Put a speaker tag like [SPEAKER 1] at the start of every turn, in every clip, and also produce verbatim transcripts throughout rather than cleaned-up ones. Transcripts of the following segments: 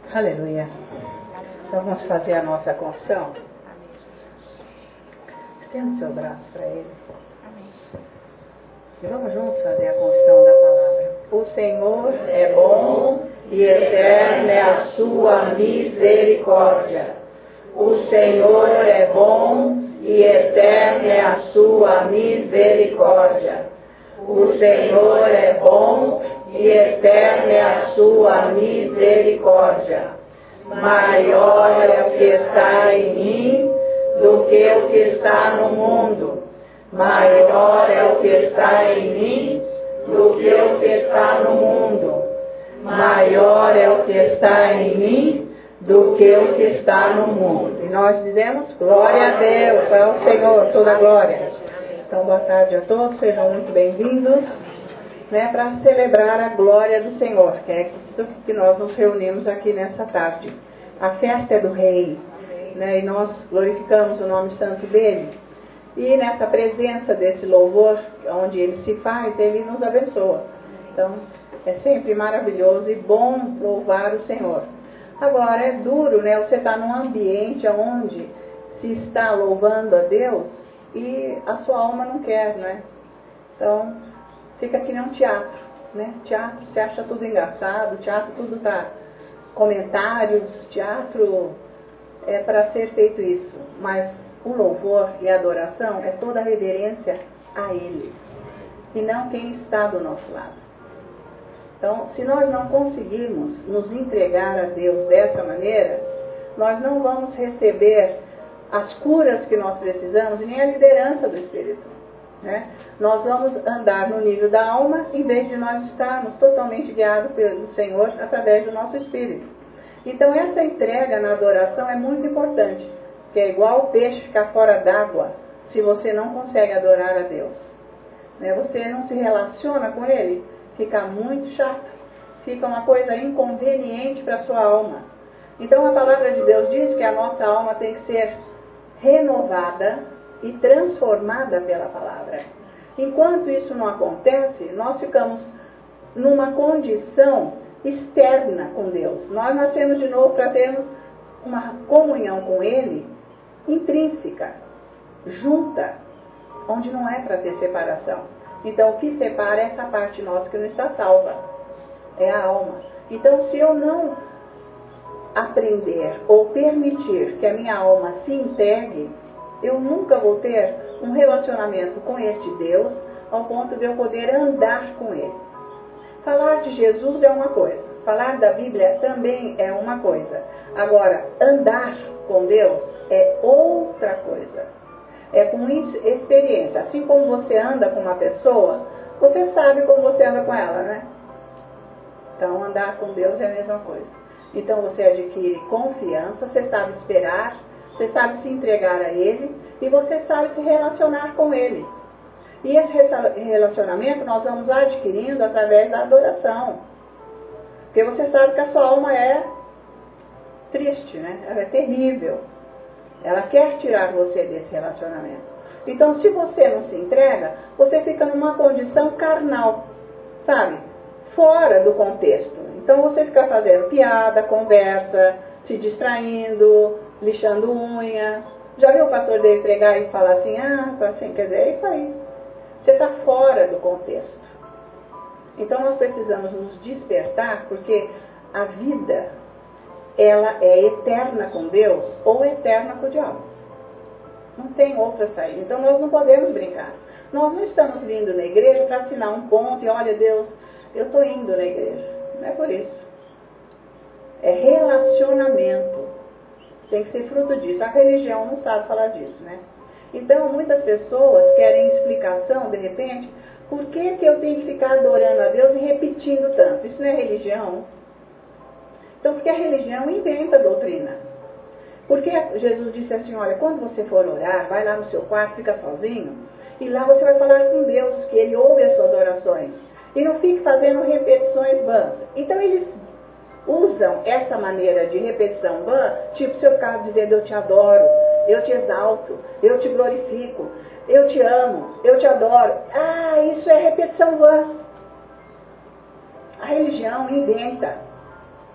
[SPEAKER 1] Aleluia. Então vamos fazer a nossa confissão. Estenda o seu braço para ele. E vamos juntos fazer a confissão da palavra. O Senhor é bom e eterna é a sua misericórdia. O Senhor é bom e eterna é a sua misericórdia. O Senhor é bom e eterna é a sua misericórdia. Maior é o que está em mim do que o que está no mundo. Maior é o que está em mim do que o que está no mundo. Maior é o que está em mim do que o que está no mundo. E nós dizemos, glória a Deus, ao Senhor, toda a glória. Então, boa tarde a todos, sejam muito bem-vindos, né, para celebrar a glória do Senhor, que é isso que nós nos reunimos aqui nessa tarde. A festa é do Rei, né, e nós glorificamos o nome santo dele. E nessa presença desse louvor, onde ele se faz, ele nos abençoa. Então, é sempre maravilhoso e bom louvar o Senhor. Agora, é duro, né? Você está num ambiente onde se está louvando a Deus e a sua alma não quer, né? Então, fica que nem um teatro, né? Teatro, você acha tudo engraçado, teatro tudo está comentários, teatro é para ser feito isso. Mas o louvor e a adoração é toda a reverência a Ele, e não quem está do nosso lado. Então, se nós não conseguirmos nos entregar a Deus dessa maneira, nós não vamos receber as curas que nós precisamos, nem a liderança do Espírito, né? Nós vamos andar no nível da alma, em vez de nós estarmos totalmente guiados pelo Senhor através do nosso Espírito. Então, essa entrega na adoração é muito importante, que é igual o peixe ficar fora d'água, se você não consegue adorar a Deus, né? Você não se relaciona com Ele, fica muito chato, fica uma coisa inconveniente para a sua alma. Então a palavra de Deus diz que a nossa alma tem que ser renovada e transformada pela palavra. Enquanto isso não acontece, nós ficamos numa condição externa com Deus. Nós nascemos de novo para termos uma comunhão com Ele intrínseca, junta, onde não é para ter separação. Então, o que separa é essa parte nossa que não está salva, é a alma. Então, se eu não aprender ou permitir que a minha alma se entregue, eu nunca vou ter um relacionamento com este Deus ao ponto de eu poder andar com Ele. Falar de Jesus é uma coisa, falar da Bíblia também é uma coisa. Agora, andar com Deus é outra coisa. É com experiência. Assim como você anda com uma pessoa, você sabe como você anda com ela, né? Então, andar com Deus é a mesma coisa. Então, você adquire confiança, você sabe esperar, você sabe se entregar a Ele e você sabe se relacionar com Ele. E esse relacionamento nós vamos adquirindo através da adoração. Porque você sabe que a sua alma é triste, né? Ela é terrível. Ela quer tirar você desse relacionamento. Então, se você não se entrega, você fica numa condição carnal, sabe? Fora do contexto. Então, você fica fazendo piada, conversa, se distraindo, lixando unha. Já viu o pastor dele pregar e falar assim, ah, assim, quer dizer, é isso aí. Você está fora do contexto. Então, nós precisamos nos despertar, porque a vida, ela é eterna com Deus ou eterna com o diabo. Não tem outra saída. Então nós não podemos brincar. Nós não estamos vindo na igreja para assinar um ponto e olha Deus, eu estou indo na igreja. Não é por isso. É relacionamento. Tem que ser fruto disso. A religião não sabe falar disso, né? Então muitas pessoas querem explicação, de repente, por que que eu tenho que ficar adorando a Deus e repetindo tanto? Isso não é religião. Então, porque a religião inventa a doutrina. Porque Jesus disse assim, olha, quando você for orar, vai lá no seu quarto, fica sozinho, e lá você vai falar com Deus, que Ele ouve as suas orações. E não fique fazendo repetições vãs. Então, eles usam essa maneira de repetição vã, tipo, se eu ficar dizendo, eu te adoro, eu te exalto, eu te glorifico, eu te amo, eu te adoro. Ah, isso é repetição vã. A religião inventa.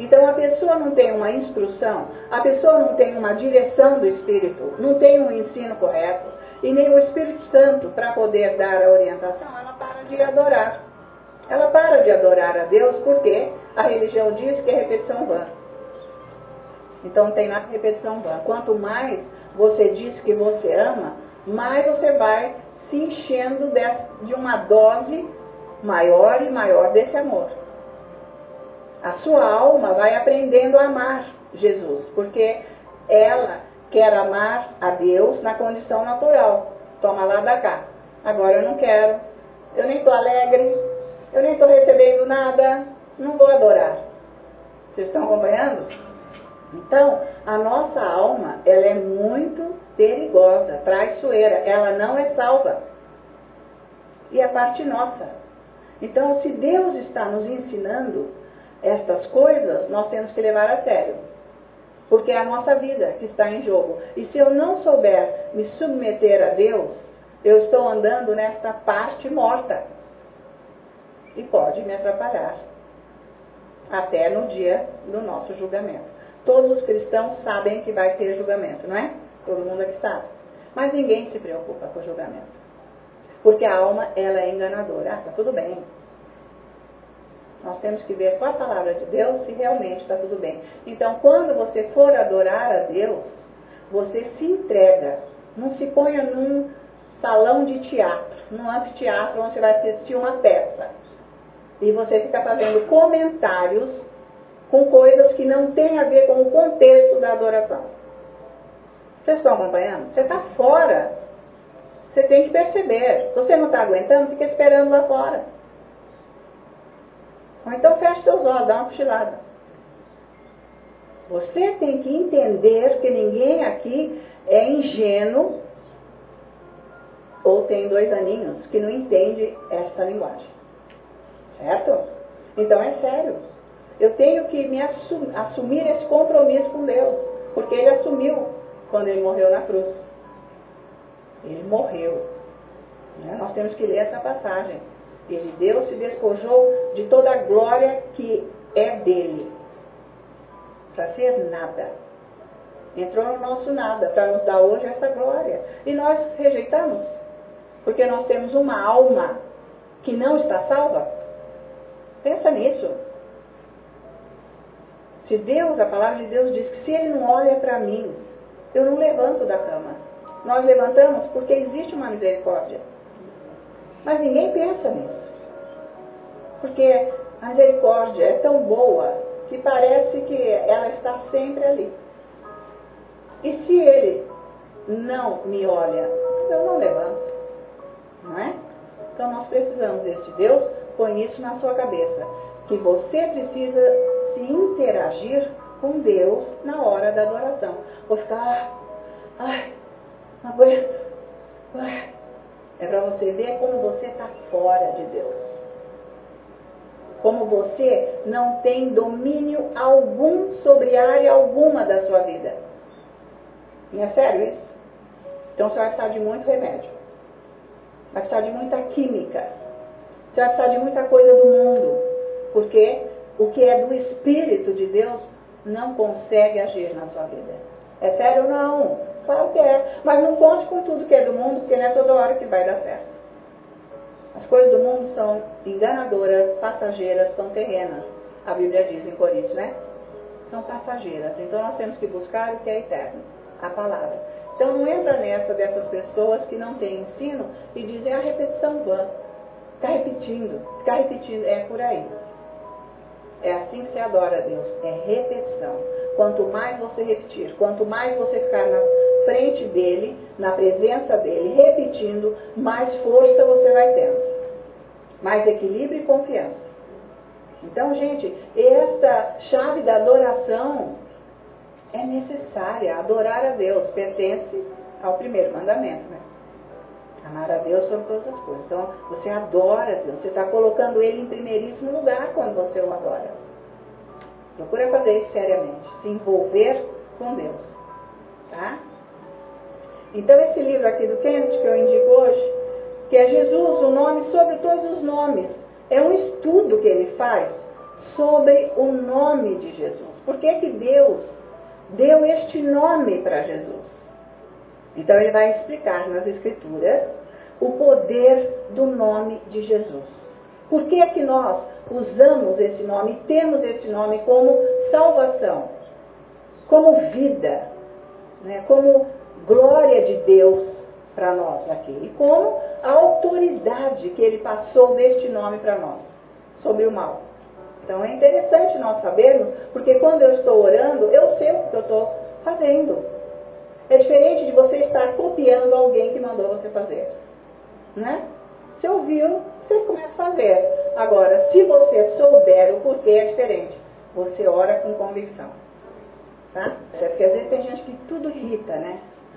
[SPEAKER 1] Então a pessoa não tem uma instrução, a pessoa não tem uma direção do Espírito, não tem um ensino correto, e nem o Espírito Santo para poder dar a orientação, ela para de adorar. Ela para de adorar a Deus porque a religião diz que é repetição vã. Então tem lá repetição vã. Quanto mais você diz que você ama, mais você vai se enchendo de uma dose maior e maior desse amor. A sua alma vai aprendendo a amar Jesus, porque ela quer amar a Deus na condição natural. Toma lá da cá. Agora eu não quero, eu nem estou alegre, eu nem estou recebendo nada, não vou adorar. Vocês estão acompanhando? Então, a nossa alma, ela é muito perigosa, traiçoeira, ela não é salva. E é parte nossa. Então, se Deus está nos ensinando estas coisas, nós temos que levar a sério. Porque é a nossa vida que está em jogo. E se eu não souber me submeter a Deus, eu estou andando nesta parte morta. E pode me atrapalhar. Até no dia do nosso julgamento. Todos os cristãos sabem que vai ter julgamento, não é? Todo mundo aqui sabe. Mas ninguém se preocupa com o julgamento. Porque a alma, ela é enganadora. Ah, tá tudo bem. Nós temos que ver com a palavra de Deus se realmente está tudo bem. Então, quando você for adorar a Deus, você se entrega. Não se ponha num salão de teatro, num anfiteatro onde você vai assistir uma peça. E você fica fazendo comentários com coisas que não têm a ver com o contexto da adoração. Vocês estão acompanhando? Você está fora. Você tem que perceber. Se você não está aguentando, fica esperando lá fora. Ou então feche seus olhos, dá uma cochilada. Você tem que entender que ninguém aqui é ingênuo ou tem dois aninhos que não entende esta linguagem. Certo? Então é sério. Eu tenho que me assum, assumir esse compromisso com Deus. Porque Ele assumiu quando Ele morreu na cruz. Ele morreu. Né? Nós temos que ler essa passagem. Ele deu, se despojou de toda a glória que é dele. Para ser nada. Entrou no nosso nada, para nos dar hoje essa glória. E nós rejeitamos. Porque nós temos uma alma que não está salva. Pensa nisso. Se Deus, a palavra de Deus diz que se Ele não olha para mim, eu não levanto da cama. Nós levantamos porque existe uma misericórdia. Mas ninguém pensa nisso. Porque a misericórdia é tão boa que parece que ela está sempre ali. E se Ele não me olha, eu não levanto. Não é? Então nós precisamos deste Deus, põe isso na sua cabeça. Que você precisa se interagir com Deus na hora da adoração. Vou ficar, ai, não aguento. Ai. É para você ver como você está fora de Deus. Como você não tem domínio algum sobre área alguma da sua vida. E é sério isso? Então você vai precisar de muito remédio. Vai precisar de muita química. Você vai precisar de muita coisa do mundo. Porque o que é do Espírito de Deus não consegue agir na sua vida. É sério ou não? Claro que é. Mas não conte com tudo que é do mundo, porque não é toda hora que vai dar certo. As coisas do mundo são enganadoras, passageiras, são terrenas. A Bíblia diz em Coríntios, né? São passageiras. Então nós temos que buscar o que é eterno. A palavra. Então não entra nessa dessas pessoas que não têm ensino e dizem a repetição vã. Ficar repetindo. Ficar repetindo. É por aí. É assim que se adora a Deus. É repetição. Quanto mais você repetir, quanto mais você ficar na frente dele, na presença dele, repetindo, mais força você vai tendo. Mais equilíbrio e confiança. Então, gente, esta chave da adoração é necessária. Adorar a Deus pertence ao primeiro mandamento, né? Amar a Deus sobre todas as coisas. Então, você adora a Deus. Você está colocando Ele em primeiríssimo lugar quando você o adora. Procura fazer isso seriamente. Se envolver com Deus. Tá? Então, esse livro aqui do Kenneth, que eu indico hoje, que é Jesus, o nome sobre todos os nomes. É um estudo que ele faz sobre o nome de Jesus. Por que que Deus deu este nome para Jesus? Então ele vai explicar nas Escrituras o poder do nome de Jesus. Por que que nós usamos esse nome, temos esse nome como salvação, como vida, né, como glória de Deus para nós aqui, e como a autoridade que ele passou deste nome para nós, sobre o mal. Então é interessante nós sabermos, porque quando eu estou orando, eu sei o que eu estou fazendo. É diferente de você estar copiando alguém que mandou você fazer, né? Você ouviu, você começa a fazer. Agora, se você souber o porquê, é diferente. Você ora com convicção, tá? Porque às vezes tem gente que tudo irrita, né?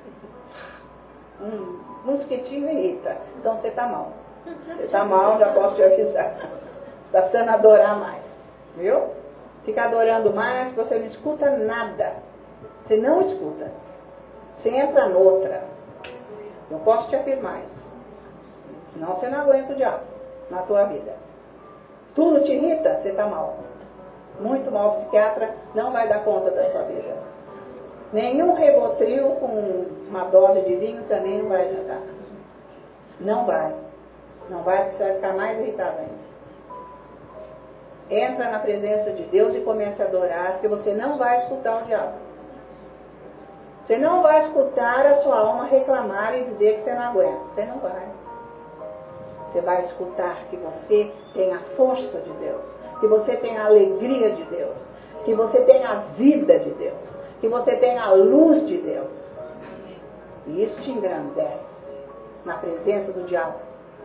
[SPEAKER 1] Um mosquitinho irrita. Então você está mal. Você está mal, já posso te avisar. Está precisando adorar mais. Viu? Fica adorando mais, você não escuta nada. Você não escuta. Você entra noutra. Eu posso te afirmar isso. Senão você não aguenta o diabo na tua vida. Tudo te irrita, você está mal. Muito mal. O psiquiatra não vai dar conta da sua vida. Nenhum Rivotril com uma dose de vinho também não vai adiantar. Não vai. Não vai, porque você vai ficar mais irritado ainda. Entra na presença de Deus e comece a adorar, porque você não vai escutar o diabo. Você não vai escutar a sua alma reclamar e dizer que você não aguenta. Você não vai. Você vai escutar que você tem a força de Deus, que você tem a alegria de Deus, que você tem a vida de Deus, que você tem a luz de Deus. E isso te engrandece na presença do diabo.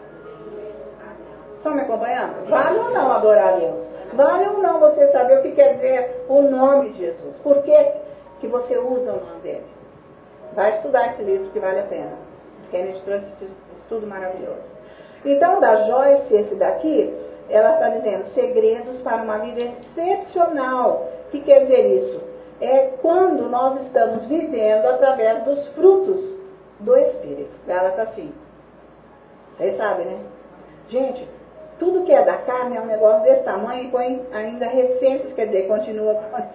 [SPEAKER 1] Estão me acompanhando? Vale ou não adorar a Deus? Vale ou não você saber o que quer dizer o nome de Jesus? Por que que você usa o nome dele? Vai estudar esse livro que vale a pena. Kenneth trouxe esse estudo maravilhoso. Então, da Joyce, esse daqui, ela está dizendo segredos para uma vida excepcional. O que quer dizer isso? É quando nós estamos vivendo através dos frutos do Espírito. Ela está assim. Vocês sabem, né? Gente, tudo que é da carne é um negócio desse tamanho e põe ainda recentes, quer dizer, continua.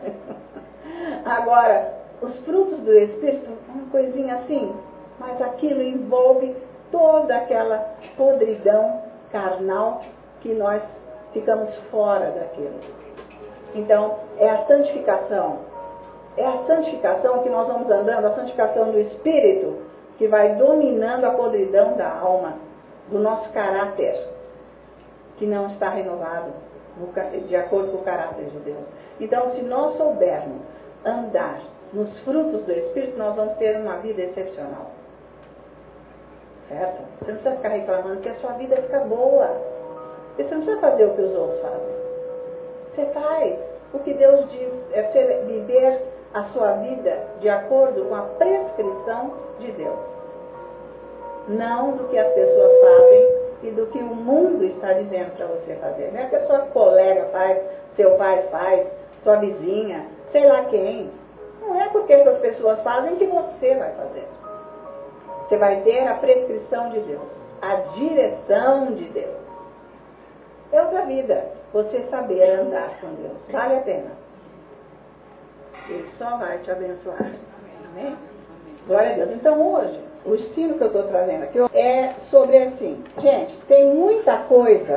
[SPEAKER 1] Agora, os frutos do Espírito, uma coisinha assim, mas aquilo envolve toda aquela podridão carnal que nós ficamos fora daquilo. Então, é a santificação. É a santificação que nós vamos andando, a santificação do Espírito, que vai dominando a podridão da alma, do nosso caráter, que não está renovado de acordo com o caráter de Deus. Então, se nós soubermos andar nos frutos do Espírito, nós vamos ter uma vida excepcional. Certo? Você não precisa ficar reclamando que a sua vida fica boa. Você não precisa fazer o que os outros fazem. Você faz o que Deus diz. É você viver a sua vida de acordo com a prescrição de Deus. Não do que as pessoas fazem e do que o mundo está dizendo para você fazer. Não é que a sua colega faz, seu pai faz, sua vizinha, sei lá quem. Não é porque essas pessoas fazem que você vai fazer. Você vai ter a prescrição de Deus, a direção de Deus. É outra vida, você saber andar com Deus. Vale a pena. Ele só vai te abençoar. Amém? Glória a Deus. Então hoje, o ensino que eu estou trazendo aqui é sobre assim. Gente, tem muita coisa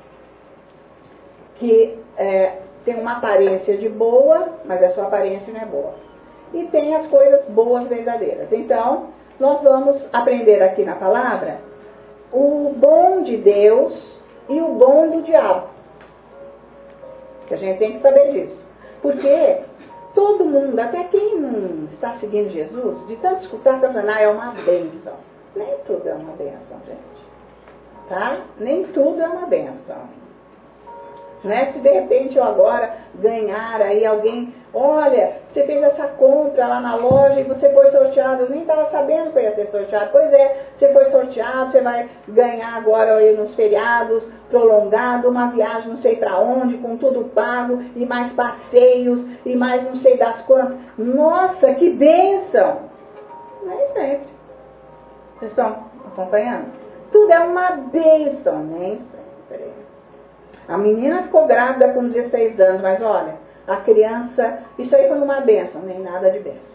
[SPEAKER 1] que é, tem uma aparência de boa, mas a sua aparência não é boa. E tem as coisas boas verdadeiras. Então, nós vamos aprender aqui na palavra o bom de Deus e o bom do diabo. Que a gente tem que saber disso. Porque todo mundo, até quem não está seguindo Jesus, de tanto escutar, está falando, ah, é uma bênção. Nem tudo é uma bênção, gente. Tá? Nem tudo é uma bênção. Né? Se de repente eu agora ganhar aí alguém, olha, você fez essa compra lá na loja e você foi sorteado, eu nem estava sabendo que eu ia ser sorteado. Pois é, você foi sorteado, você vai ganhar agora aí nos feriados prolongado, uma viagem não sei para onde, com tudo pago, e mais passeios, e mais não sei das quantas. Nossa, que bênção! Nem sempre. Vocês estão acompanhando? Tudo é uma bênção, nem sempre. A menina ficou grávida com dezesseis anos, mas olha, a criança, isso aí foi uma bênção, nem nada de bênção.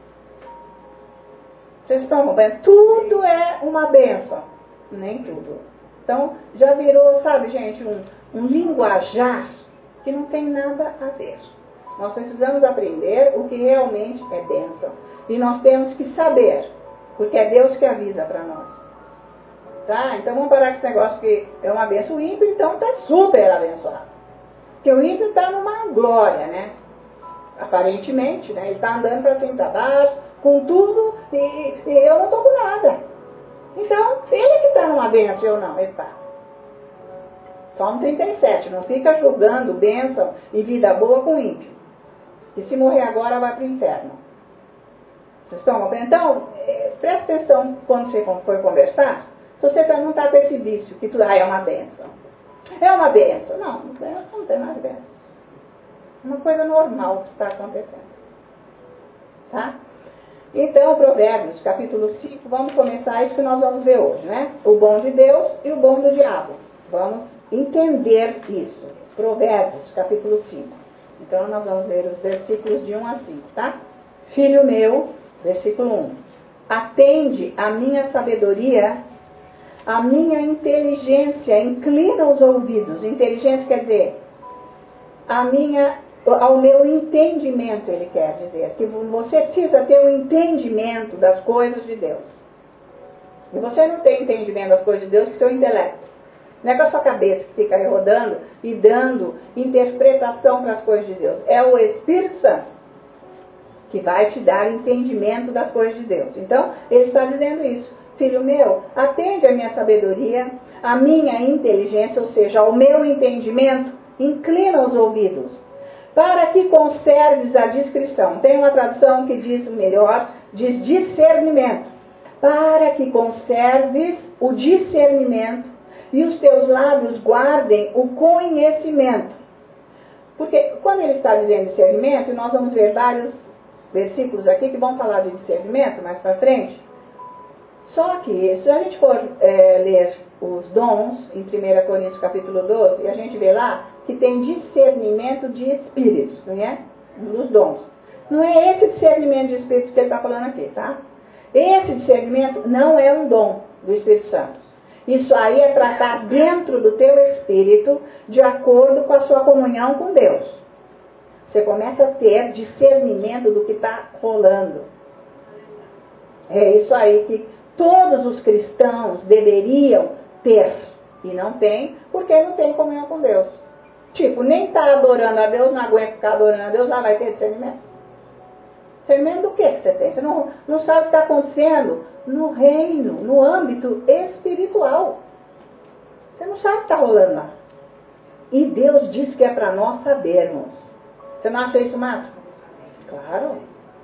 [SPEAKER 1] Vocês estão vendo? Tudo é uma bênção, nem tudo. Então, já virou, sabe, gente, um, um linguajar que não tem nada a ver. Nós precisamos aprender o que realmente é bênção. E nós temos que saber, porque é Deus que avisa para nós. Tá? Então vamos parar com esse negócio que é uma bênção. O ímpio, então, está super abençoado. Porque o ímpio está numa glória, né? Aparentemente, né? Ele está andando para cima e para baixo, com tudo, e, e eu não estou com nada. Então, ele que está numa bênção, eu não, ele está. Salmo trinta e sete, não fica julgando bênção e vida boa com ímpio. E se morrer agora, vai para o inferno. Vocês estão compreendendo? Então, é, presta atenção quando você for conversar, se você não está com esse vício, que tudo ah, é uma bênção. É uma bênção. Não, não tem nada de bênção. É uma coisa normal que está acontecendo. Tá? Então, Provérbios, capítulo cinco, vamos começar isso que nós vamos ver hoje, né? O bom de Deus e o bom do diabo. Vamos entender isso. Provérbios, capítulo cinco. Então, nós vamos ver os versículos de um a cinco, tá? Filho meu, versículo um. Atende a minha sabedoria, a minha inteligência, inclina os ouvidos. Inteligência quer dizer, a minha, ao meu entendimento, ele quer dizer. Que você precisa ter um entendimento das coisas de Deus. E você não tem entendimento das coisas de Deus com o seu intelecto. Não é com a sua cabeça que fica aí rodando e dando interpretação para as coisas de Deus. É o Espírito Santo que vai te dar entendimento das coisas de Deus. Então, ele está dizendo isso. Filho meu, atende a minha sabedoria, a minha inteligência, ou seja, ao meu entendimento, inclina os ouvidos, para que conserves a discrição. Tem uma tradução que diz melhor, diz discernimento. Para que conserves o discernimento e os teus lábios guardem o conhecimento. Porque quando ele está dizendo discernimento, e nós vamos ver vários versículos aqui que vão falar de discernimento mais para frente. Só que se a gente for é, ler os dons em primeira Coríntios capítulo doze, e a gente vê lá que tem discernimento de espíritos, não é? Um dos dons. Não é esse discernimento de espíritos que ele está falando aqui, tá? Esse discernimento não é um dom do Espírito Santo. Isso aí é tratar dentro do teu espírito de acordo com a sua comunhão com Deus. Você começa a ter discernimento do que está rolando. É isso aí que todos os cristãos deveriam ter. E não tem, porque não tem comunhão com Deus. Tipo, nem está adorando a Deus, não aguenta ficar adorando a Deus, lá vai ter discernimento. Discernimento do que você tem? Você não, não sabe o que está acontecendo no reino, no âmbito espiritual. Você não sabe o que está rolando lá. E Deus diz que é para nós sabermos. Você não acha isso máximo? Claro.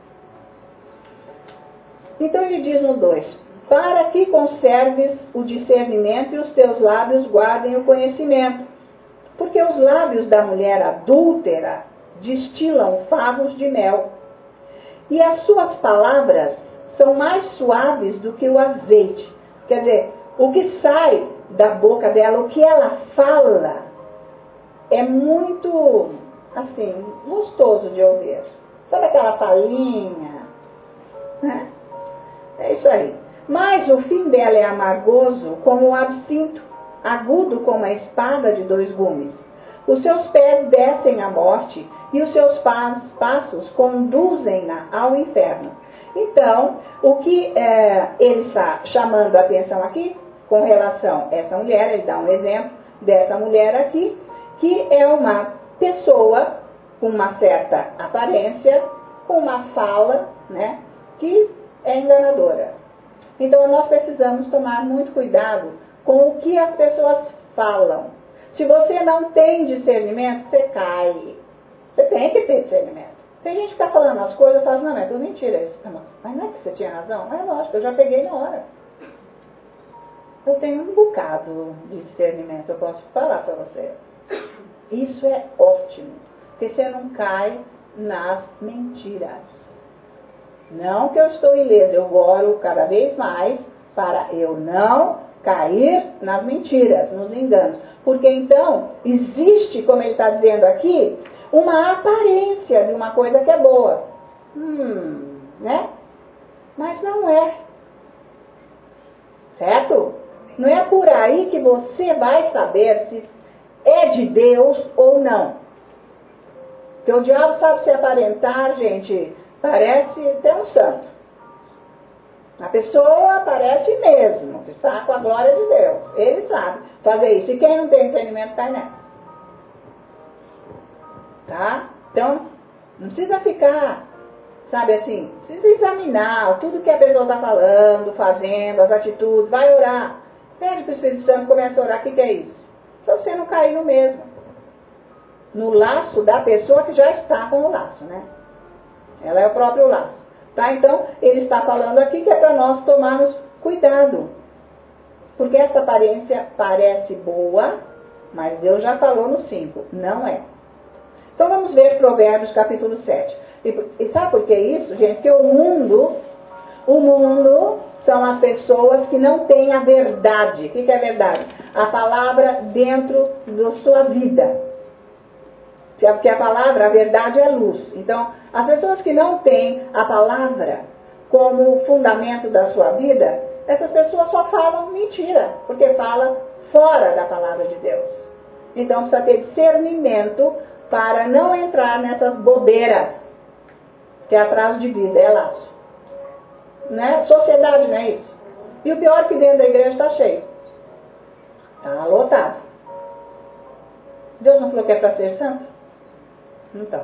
[SPEAKER 1] Então ele diz no dois, para que conserves o discernimento e os teus lábios guardem o conhecimento. Porque os lábios da mulher adúltera destilam favos de mel. E as suas palavras são mais suaves do que o azeite. Quer dizer, o que sai da boca dela, o que ela fala, é muito, assim, gostoso de ouvir. Sabe aquela falinha? Né? É isso aí. Mas o fim dela é amargoso como o absinto, agudo como a espada de dois gumes. Os seus pés descem à morte e os seus passos conduzem-na ao inferno. Então, o que é, ele está chamando a atenção aqui, com relação a essa mulher, ele dá um exemplo dessa mulher aqui, que é uma pessoa com uma certa aparência, com uma fala, né, que é enganadora. Então, nós precisamos tomar muito cuidado com o que as pessoas falam. Se você não tem discernimento, você cai. Você tem que ter discernimento. Tem gente que está falando as coisas e fala, não, é tudo mentira isso. Mas não é que você tinha razão? É lógico, eu já peguei na hora. Eu tenho um bocado de discernimento, eu posso falar para você. Isso é ótimo, porque você não cai nas mentiras. Não que eu estou ilesa, eu oro cada vez mais para eu não cair nas mentiras, nos enganos. Porque então, existe, como ele está dizendo aqui, uma aparência de uma coisa que é boa. Hum, né? Mas não é. Certo? Não é por aí que você vai saber se é de Deus ou não. Porque o diabo sabe se aparentar, gente, parece até um santo. A pessoa parece mesmo, que está com a glória de Deus. Ele sabe fazer isso. E quem não tem entendimento cai nessa. Tá? Então, não precisa ficar, sabe assim, precisa examinar tudo que a pessoa está falando, fazendo, as atitudes, vai orar. Pede para o Espírito Santo, começa a orar, o que, que é isso? Para você não cair no mesmo. No laço da pessoa que já está com o laço, né? Ela é o próprio laço. Tá? Então, ele está falando aqui que é para nós tomarmos cuidado. Porque essa aparência parece boa, mas Deus já falou no cinco, não é. Então vamos ver Provérbios capítulo sete. E, e sabe por que isso, gente? Que o mundo, o mundo são as pessoas que não têm a verdade. O que, que é verdade? A palavra dentro da sua vida. Porque a palavra, a verdade é luz. Então, as pessoas que não têm a palavra como fundamento da sua vida, essas pessoas só falam mentira, porque falam fora da palavra de Deus. Então, precisa ter discernimento para não entrar nessas bobeiras, que é atraso de vida, é laço. Né? Sociedade, não é isso? E o pior é que dentro da igreja está cheio. Está lotado. Deus não falou que é para ser santo? Então.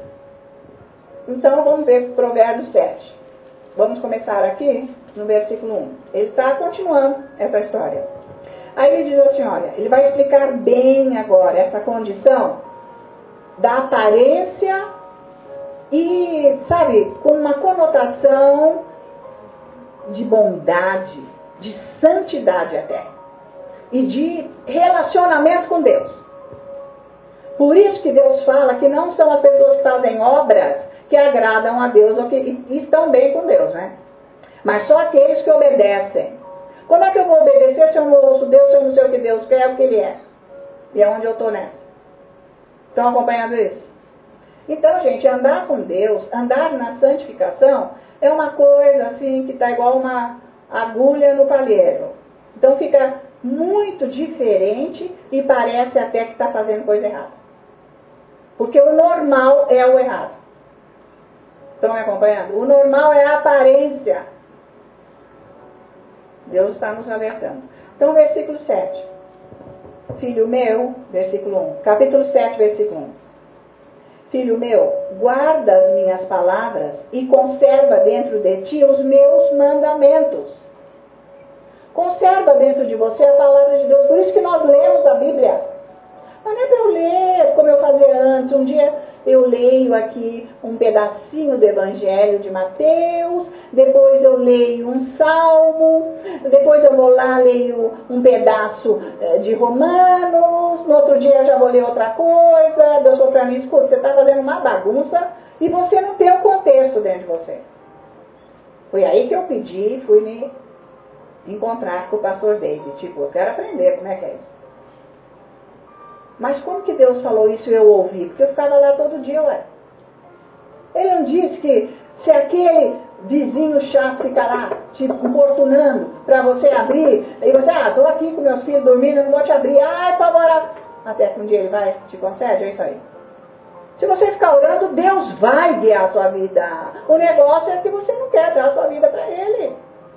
[SPEAKER 1] Então, vamos ver Provérbios sete. Vamos começar aqui no versículo um. Ele está continuando essa história. Aí ele diz assim, olha, ele vai explicar bem agora essa condição da aparência e, sabe, com uma conotação de bondade, de santidade até, e de relacionamento com Deus. Por isso que Deus fala que não são as pessoas que fazem obras que agradam a Deus ou que estão bem com Deus, né? Mas só aqueles que obedecem. Como é que eu vou obedecer se eu não ouço Deus, se eu não sei o que Deus quer, o que Ele é? E é onde eu estou nessa. Estão acompanhando isso? Então, gente, andar com Deus, andar na santificação, é uma coisa assim que está igual uma agulha no palheiro. Então fica muito diferente e parece até que está fazendo coisa errada. Porque o normal é o errado. Estão me acompanhando? O normal é a aparência. Deus está nos alertando. Então, versículo sete. Filho meu, versículo um. Capítulo sete, versículo um. Filho meu, guarda as minhas palavras e conserva dentro de ti os meus mandamentos. Conserva dentro de você a palavra de Deus. Por isso que nós lemos a Bíblia. Mas não é para eu ler como eu fazia antes. Um dia eu leio aqui um pedacinho do Evangelho de Mateus, depois eu leio um salmo, depois eu vou lá, leio um pedaço de Romanos, no outro dia eu já vou ler outra coisa. Deus falou para mim, escuta, você está fazendo uma bagunça e você não tem o contexto dentro de você. Foi aí que eu pedi, fui me encontrar com o pastor David. Tipo, eu quero aprender como é que é isso. Mas como que Deus falou isso e eu ouvi? Porque eu ficava lá todo dia, ué. Ele não disse que se aquele vizinho chato ficar lá te importunando para você abrir, e você, ah, estou aqui com meus filhos dormindo, não vou te abrir, ai, por favor, até que um dia ele vai, te concede, é isso aí. Se você ficar orando, Deus vai guiar a sua vida. O negócio é que você não quer dar a sua vida para Ele.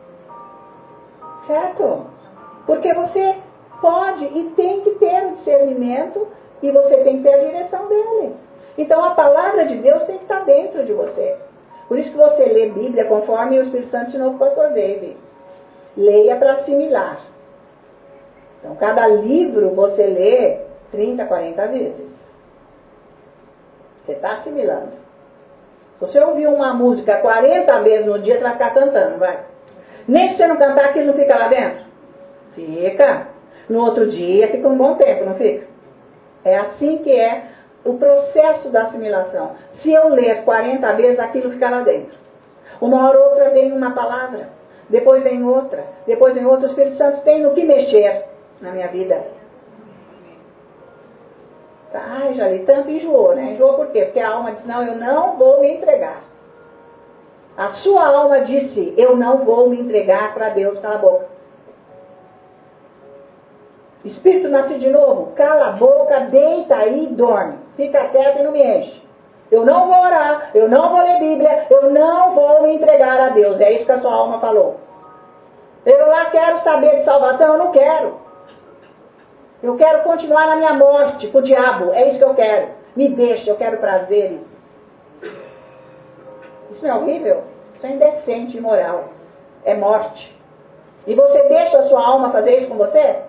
[SPEAKER 1] Certo? Porque você pode e tem que ter o discernimento e você tem que ter a direção dele. Então a palavra de Deus tem que estar dentro de você. Por isso que você lê Bíblia conforme o Espírito Santo ensinou para o pastor David. Leia para assimilar. Então cada livro você lê trinta, quarenta vezes. Você está assimilando. Se você ouvir uma música quarenta vezes no dia, você vai ficar cantando, vai. Nem se você não cantar, aquilo não fica lá dentro? Fica. No outro dia fica um bom tempo, não fica? É assim que é o processo da assimilação. Se eu ler quarenta vezes, aquilo fica lá dentro. Uma hora ou outra vem uma palavra, depois vem outra, depois vem outra. O Espírito Santo tem no que mexer na minha vida. Ai, já li tanto, enjoou, né? Enjoou por quê? Porque a alma diz, não, eu não vou me entregar. A sua alma disse, eu não vou me entregar para Deus, cala a boca. Espírito nasce de novo, cala a boca, deita aí e dorme. Fica quieto e não me enche. Eu não vou orar, eu não vou ler Bíblia, eu não vou me entregar a Deus. É isso que a sua alma falou. Eu lá quero saber de salvação, eu não quero. Eu quero continuar na minha morte com o diabo, é isso que eu quero. Me deixa, eu quero prazeres. Isso não é horrível? Isso é indecente, imoral. É morte. E você deixa a sua alma fazer isso com você?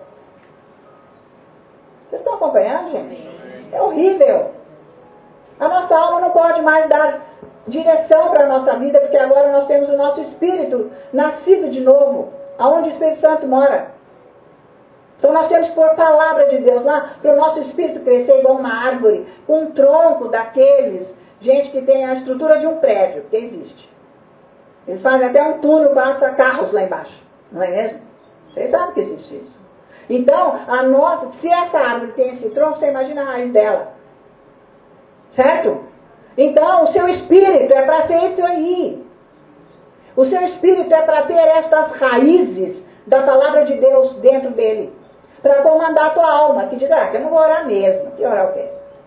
[SPEAKER 1] Vocês estão acompanhando, gente? É horrível. A nossa alma não pode mais dar direção para a nossa vida, porque agora nós temos o nosso espírito nascido de novo, aonde o Espírito Santo mora. Então nós temos que pôr a palavra de Deus lá, para o nosso espírito crescer igual uma árvore, com um tronco daqueles, gente que tem a estrutura de um prédio, que existe. Eles fazem até um túnel, passa carros lá embaixo, não é mesmo? Vocês sabem que existe isso. Então, a nossa, se essa árvore tem esse tronco, você imagina a raiz dela. Certo? Então, o seu espírito é para ser isso aí. O seu espírito é para ter estas raízes da palavra de Deus dentro dele. Para comandar a tua alma, que diz, ah, eu não vou orar mesmo. Que orar o quê?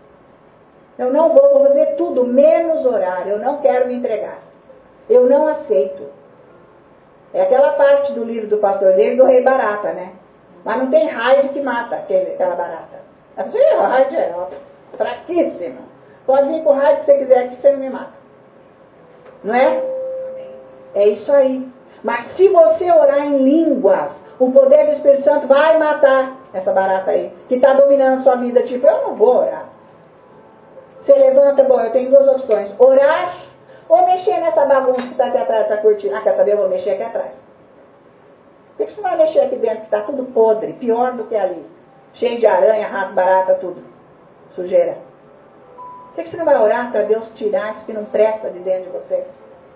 [SPEAKER 1] Eu não vou, vou fazer tudo, menos orar. Eu não quero me entregar. Eu não aceito. É aquela parte do livro do pastor dele, do rei barata, né? Mas não tem raio que mata aquele, aquela barata. Assim, o raio é fraquíssimo. Pode vir com o raio que você quiser, que você não me mata. Não é? É isso aí. Mas se você orar em línguas, o poder do Espírito Santo vai matar essa barata aí, que está dominando a sua vida. Tipo, eu não vou orar. Você levanta, bom, eu tenho duas opções. Orar ou mexer nessa bagunça que está aqui atrás, está curtindo. Ah, quer saber? Eu vou mexer aqui atrás. Por que você não vai mexer aqui dentro, que está tudo podre, pior do que ali? Cheio de aranha, rato, barata, tudo. Sujeira. Por que você não vai orar para Deus tirar isso que não presta de dentro de você?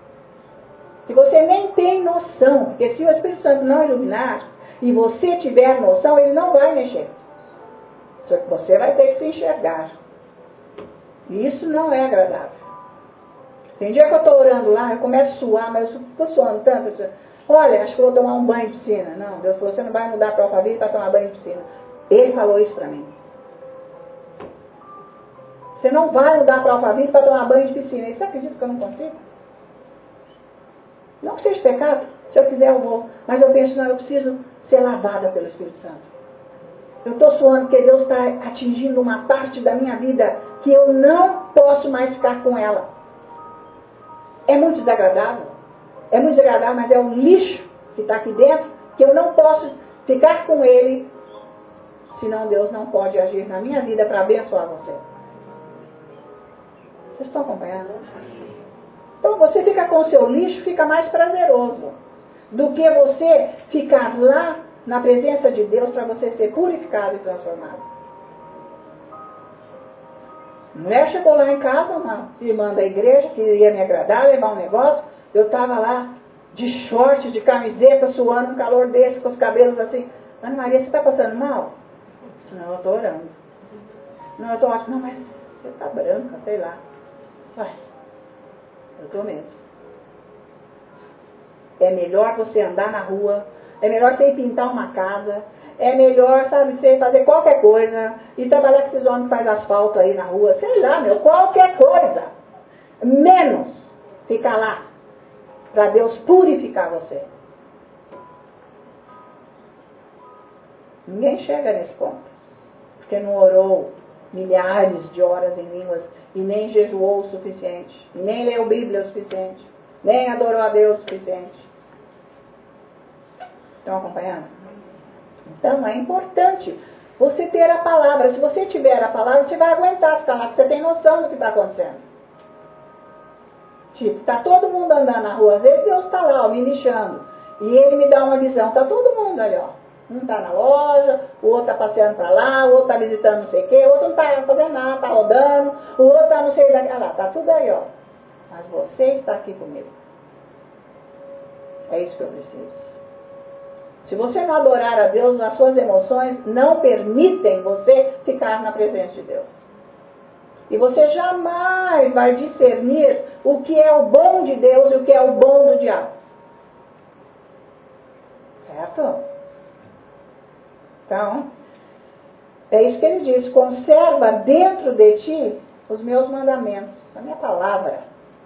[SPEAKER 1] Que você nem tem noção. Porque se o Espírito Santo não iluminar, e você tiver noção, ele não vai mexer. Só que você vai ter que se enxergar. E isso não é agradável. Tem dia que eu estou orando lá, eu começo a suar, mas eu estou suando tanto. Eu, olha, acho que eu vou tomar um banho de piscina. Não, Deus falou, você não vai mudar para Alphaville para tomar banho de piscina. Ele falou isso para mim. Você não vai mudar para Alphaville para tomar banho de piscina. E você acredita que eu não consigo? Não que seja pecado. Se eu quiser eu vou. Mas eu penso, não, eu preciso ser lavada pelo Espírito Santo. Eu estou suando porque Deus está atingindo uma parte da minha vida que eu não posso mais ficar com ela. É muito desagradável. É muito desagradável, mas é um lixo que está aqui dentro que eu não posso ficar com ele, senão Deus não pode agir na minha vida para abençoar você. Vocês estão acompanhando? Então você fica com o seu lixo, fica mais prazeroso do que você ficar lá na presença de Deus para você ser purificado e transformado. A mulher chegou lá em casa, uma irmã da igreja, que ia me agradar, levar um negócio. Eu estava lá de short, de camiseta, suando um calor desse, com os cabelos assim. Ana Maria, você está passando mal? Não, eu estou orando. Não, eu estou ótimo. Não, mas você está branca, sei lá. Ai, eu estou mesmo. É melhor você andar na rua, é melhor você ir pintar uma casa, é melhor, sabe, você fazer qualquer coisa e trabalhar com esses homens que fazem asfalto aí na rua, sei lá, meu, qualquer coisa. Menos ficar lá para Deus purificar você. Ninguém chega nesse ponto, porque não orou milhares de horas em línguas e nem jejuou o suficiente, e nem leu Bíblia o suficiente, nem adorou a Deus o suficiente. Estão acompanhando? Então é importante você ter a palavra. Se você tiver a palavra, você vai aguentar ficar lá, porque você tem noção do que está acontecendo. Tipo, está todo mundo andando na rua, às vezes Deus está lá, ó, me nichando, e Ele me dá uma visão, está todo mundo ali, ó. Um está na loja, o outro está passeando para lá, o outro está visitando não sei o quê, o outro não está fazendo nada, está rodando, o outro está não sei daqui, ah lá, está tudo aí, ó. Mas você está aqui comigo. É isso que eu preciso. Se você não adorar a Deus, as suas emoções não permitem você ficar na presença de Deus. E você jamais vai discernir o que é o bom de Deus e o que é o bom do diabo. Certo? Então, é isso que ele diz. Conserva dentro de ti os meus mandamentos, a minha palavra.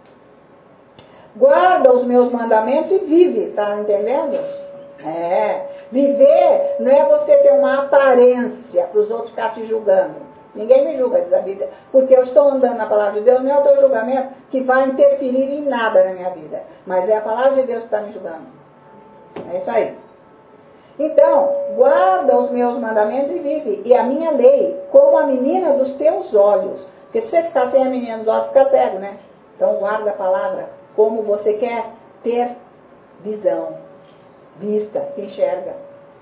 [SPEAKER 1] Guarda os meus mandamentos e vive, tá entendendo? É, viver não é você ter uma aparência para os outros ficar te julgando. Ninguém me julga, diz a Bíblia, porque eu estou andando na palavra de Deus, não é o teu julgamento que vai interferir em nada na minha vida, mas é a palavra de Deus que está me julgando. É isso aí. Então, guarda os meus mandamentos e vive, e a minha lei, como a menina dos teus olhos. Porque se você ficar sem a menina dos olhos, fica cego, né? Então, guarda a palavra como você quer ter visão, vista, que enxerga.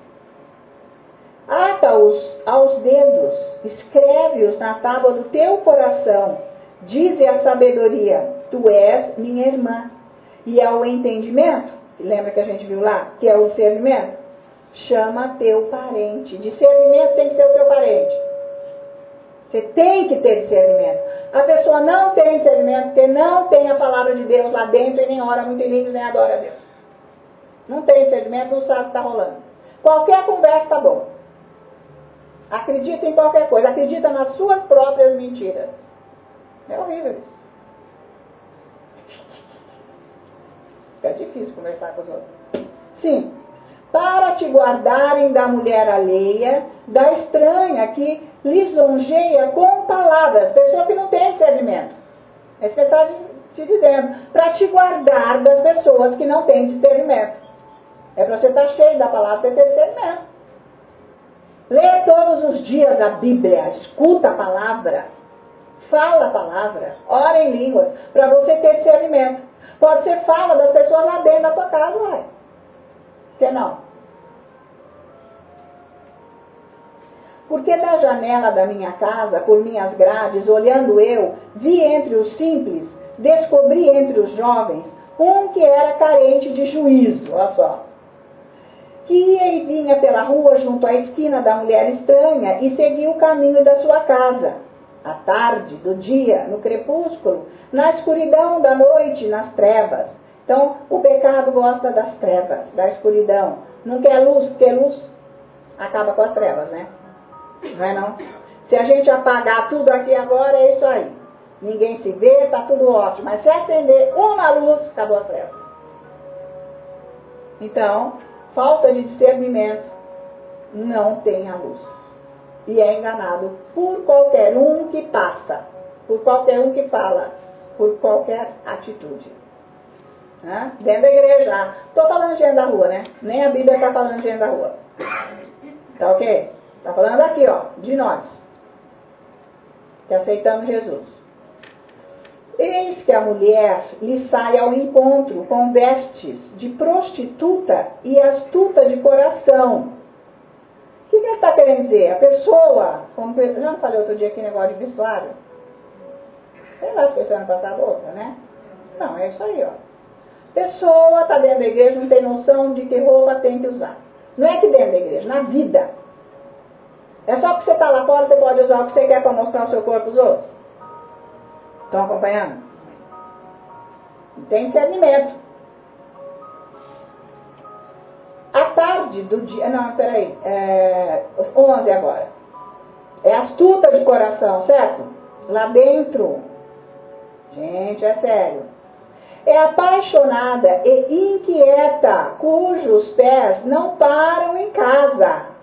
[SPEAKER 1] Ata-os aos dedos, escreve-os na tábua do teu coração. Dize a sabedoria, tu és minha irmã. E ao entendimento, lembra que a gente viu lá, que é o discernimento? Chama teu parente. Discernimento tem que ser o teu parente. Você tem que ter discernimento. A pessoa não tem discernimento porque não tem a palavra de Deus lá dentro e nem ora muito em línguas, nem adora a Deus. Não tem discernimento, não sabe o que está rolando. Qualquer conversa está bom. Acredita em qualquer coisa. Acredita nas suas próprias mentiras. É horrível isso. Fica difícil conversar com os outros. Sim. Para te guardarem da mulher alheia, da estranha que lisonjeia com palavras. Pessoa que não tem discernimento. É isso que ele está te dizendo. Para te guardar das pessoas que não têm discernimento. É para você estar cheio da palavra, você ter discernimento. Lê todos os dias a Bíblia, escuta a palavra, fala a palavra, ora em línguas, para você ter discernimento. Pode ser fala das pessoas lá dentro da tua casa, vai. Que não? Porque da janela da minha casa, por minhas grades, olhando eu, vi entre os simples, descobri entre os jovens, um que era carente de juízo, olha só. Que ia e vinha pela rua junto à esquina da mulher estranha e seguia o caminho da sua casa. À tarde, do dia, no crepúsculo, na escuridão da noite, nas trevas. Então, o pecado gosta das trevas, da escuridão. Não quer luz, porque luz acaba com as trevas, né? Não é não? Se a gente apagar tudo aqui agora, é isso aí. Ninguém se vê, tá tudo ótimo. Mas se acender uma luz, acabou as trevas. Então, falta de discernimento, não tem a luz. E é enganado por qualquer um que passa, por qualquer um que fala, por qualquer atitude. Né? Dentro da igreja. Estou falando de gente da rua, né? Nem a Bíblia está falando de gente da rua. Tá ok? Está falando aqui, ó, de nós, que aceitamos Jesus. Eis que a mulher lhe sai ao encontro com vestes de prostituta e astuta de coração. O que, que ele está querendo dizer? A pessoa, como eu já não falei outro dia aqui negócio de vestuário? Sei lá se foi semana passada outra, né? Não, é isso aí, ó. Pessoa está dentro da igreja, não tem noção de que roupa tem que usar. Não é que dentro da igreja, na vida. É só porque você está lá fora, você pode usar o que você quer para mostrar o seu corpo aos outros. Estão acompanhando? Tem discernimento. À tarde do dia... Não, peraí. É, onze agora. É astuta de coração, certo? Lá dentro. Gente, é sério. É apaixonada e inquieta, cujos pés não param em casa.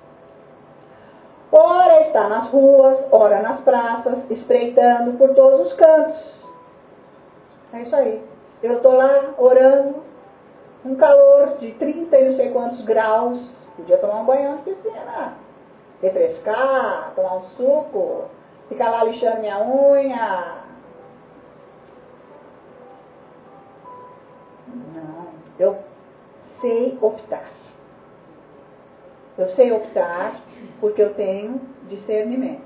[SPEAKER 1] Ora está nas ruas, ora nas praças, espreitando por todos os cantos. É isso aí. Eu estou lá orando, um calor de trinta e não sei quantos graus. Podia tomar um banho na piscina, refrescar, tomar um suco, ficar lá lixando minha unha. Não, eu sei optar. Eu sei optar porque eu tenho discernimento.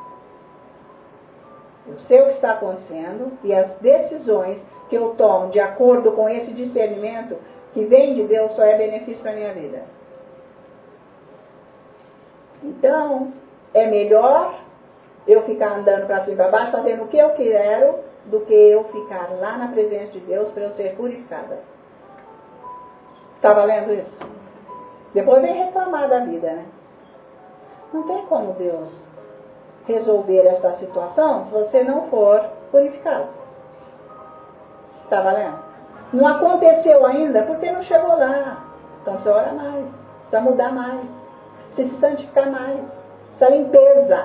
[SPEAKER 1] Eu sei o que está acontecendo e as decisões que eu tomo de acordo com esse discernimento que vem de Deus só é benefício para a minha vida. Então, é melhor eu ficar andando para cima e para baixo, fazendo o que eu quero, do que eu ficar lá na presença de Deus para eu ser purificada. Está valendo isso? Depois vem reclamar da vida, né? Não tem como Deus resolver essa situação se você não for purificado. Está valendo? Não aconteceu ainda porque não chegou lá. Então você ora mais, precisa mudar mais, precisa se santificar mais, precisa limpeza.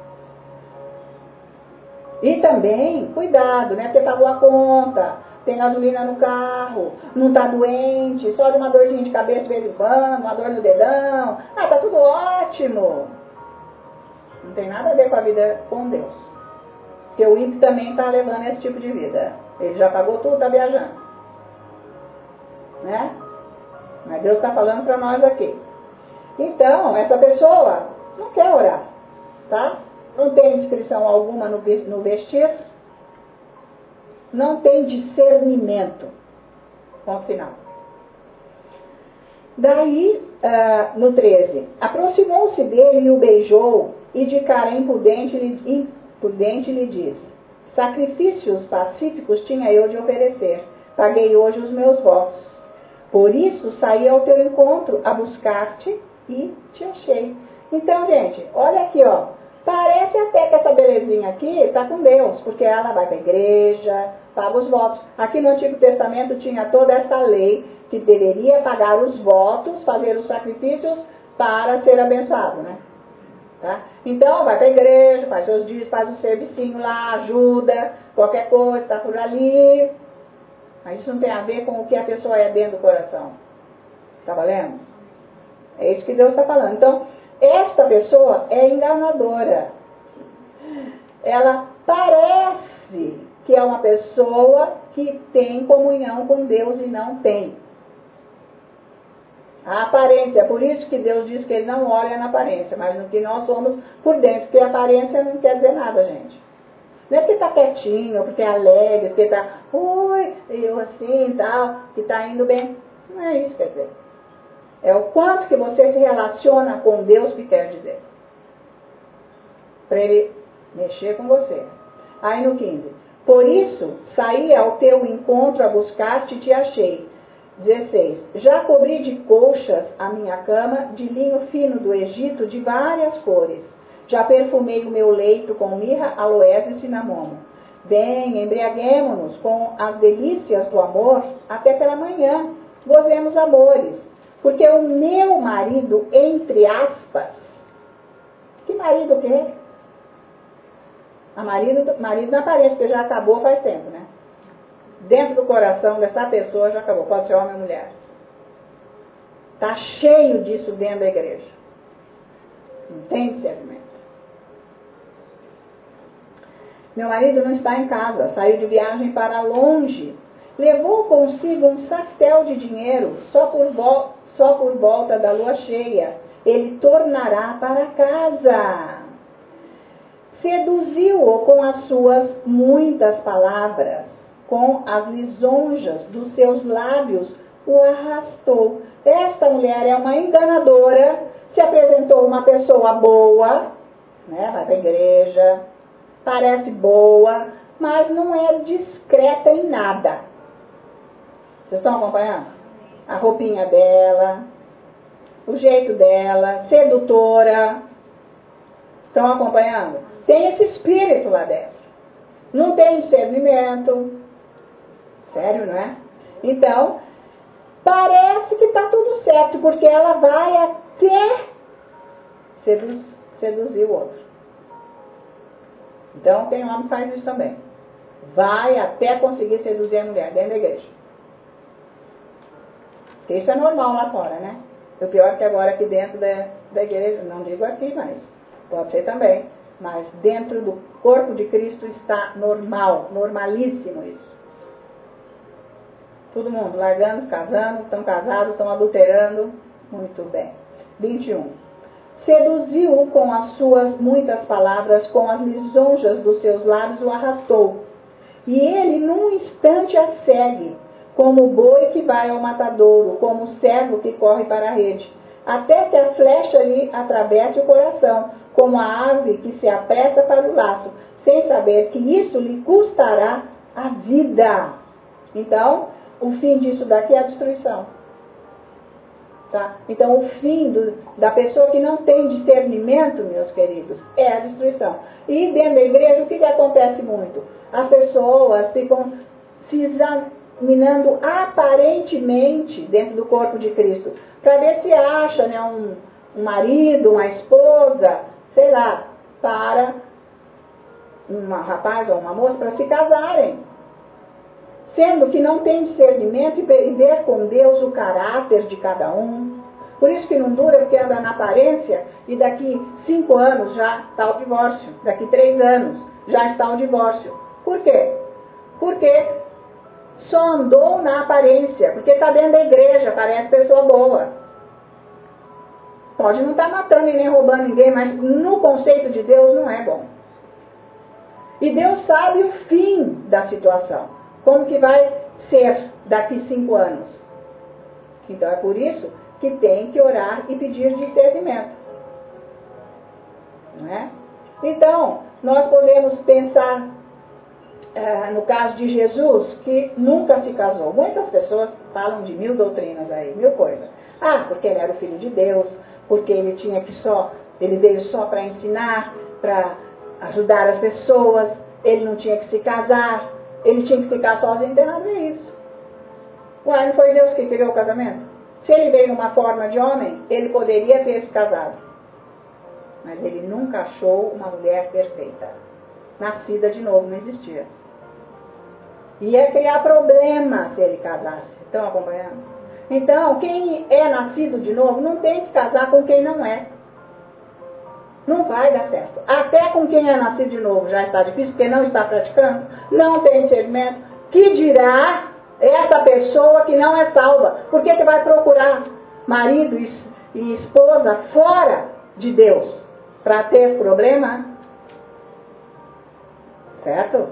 [SPEAKER 1] E também, cuidado, né? Porque pagou a conta, tem gasolina no carro, não está doente, só de uma dorzinha de cabeça de vez em quando, uma dor no dedão. Ah, tá tudo ótimo. Não tem nada a ver com a vida com Deus. Porque o ímpio também está levando esse tipo de vida. Ele já pagou tudo, está viajando. Né? Mas Deus está falando para nós aqui. Então, essa pessoa não quer orar. Tá? Não tem inscrição alguma no vestir. Não tem discernimento. Ponto final. Daí, uh, no treze, aproximou-se dele e o beijou, e de cara impudente lhe, impudente lhe disse: sacrifícios pacíficos tinha eu de oferecer, paguei hoje os meus votos. Por isso saí ao teu encontro a buscar-te e te achei. Então, gente, olha aqui, ó. Parece até que essa belezinha aqui está com Deus, porque ela vai para a igreja, paga os votos. Aqui no Antigo Testamento tinha toda essa lei que deveria pagar os votos, fazer os sacrifícios para ser abençoado, né? Tá? Então, vai para a igreja, faz seus dias, faz o servicinho lá, ajuda, qualquer coisa, está por ali. Mas isso não tem a ver com o que a pessoa é dentro do coração. Está valendo? É isso que Deus está falando. Então, esta pessoa é enganadora. Ela parece que é uma pessoa que tem comunhão com Deus e não tem. A aparência, por isso que Deus diz que Ele não olha na aparência, mas no que nós somos por dentro, porque a aparência não quer dizer nada, gente. Não é porque está quietinho, porque é alegre, porque está, ui, eu assim e tal, que está indo bem. Não é isso que quer dizer. É o quanto que você se relaciona com Deus que quer dizer. Para Ele mexer com você. Aí no quinze. Por isso, saí ao teu encontro a buscar-te e te achei. dezesseis. Já cobri de colchas a minha cama, de linho fino do Egito, de várias cores. Já perfumei o meu leito com mirra, aloés e cinamomo. Bem, embriaguemo-nos com as delícias do amor até pela manhã. Gozemos amores. Porque o meu marido, entre aspas, que marido o quê? A marido, marido não aparece, porque já acabou faz tempo, né? Dentro do coração dessa pessoa já acabou, pode ser homem ou mulher. Está cheio disso dentro da igreja. Não tem discernimento. Meu marido não está em casa, saiu de viagem para longe. Levou consigo um sactel de dinheiro, só por, vo só por volta da lua cheia. Ele tornará para casa. Seduziu-o com as suas muitas palavras, com as lisonjas dos seus lábios, o arrastou. Esta mulher é uma enganadora, se apresentou uma pessoa boa, né, vai para a igreja, parece boa, mas não é discreta em nada. Vocês estão acompanhando? A roupinha dela, o jeito dela, sedutora. Estão acompanhando? Tem esse espírito lá dentro. Não tem discernimento. Sério, não é? Então, parece que está tudo certo, porque ela vai até seduz, seduzir o outro. Então, tem homem que faz isso também. Vai até conseguir seduzir a mulher dentro da igreja. Isso é normal lá fora, né? O pior é que agora aqui dentro da, da igreja, não digo aqui, mas pode ser também. Mas dentro do corpo de Cristo está normal, normalíssimo isso. Todo mundo largando, casando, estão casados, estão adulterando. Muito bem. vinte e um. Seduziu-o com as suas muitas palavras, com as lisonjas dos seus lábios, o arrastou. E ele, num instante, a segue, como o boi que vai ao matadouro, como o servo que corre para a rede, até que a flecha lhe atravesse o coração. como a ave que se apressa para o laço, sem saber que isso lhe custará a vida. Então, o fim disso daqui é a destruição. Tá? Então, o fim do, da pessoa que não tem discernimento, meus queridos, é a destruição. E dentro da igreja, o que, que acontece muito? As pessoas ficam se examinando aparentemente dentro do corpo de Cristo, para ver se acha, né, um, um marido, uma esposa, sei lá, para um rapaz ou uma moça, para se casarem. Sendo que não tem discernimento e ver com Deus o caráter de cada um. Por isso que não dura, porque anda na aparência e daqui cinco anos já está o divórcio. Daqui três anos já está o divórcio. Por quê? Porque só andou na aparência, porque está dentro da igreja, parece pessoa boa. Pode não estar matando e nem roubando ninguém, mas no conceito de Deus não é bom. E Deus sabe o fim da situação. Como que vai ser daqui cinco anos? Então é por isso que tem que orar e pedir discernimento. Não é? Então, nós podemos pensar, é, no caso de Jesus, que nunca se casou. Muitas pessoas falam de mil doutrinas aí, mil coisas. Ah, porque ele era o Filho de Deus, porque ele tinha que só, ele veio só para ensinar, para ajudar as pessoas, ele não tinha que se casar. Ele tinha que ficar sozinho, não tem nada a ver isso. Ué, não foi Deus que criou o casamento? Se ele veio numa forma de homem, ele poderia ter se casado. Mas ele nunca achou uma mulher perfeita. Nascida de novo, não existia. Ia criar problema se ele casasse. Estão acompanhando? Então, quem é nascido de novo não tem que casar com quem não é. Não vai dar certo. Até com quem é nascido de novo já está difícil, porque não está praticando, não tem discernimento. Que dirá essa pessoa que não é salva? Por que que vai procurar marido e esposa fora de Deus? Para ter problema? Certo?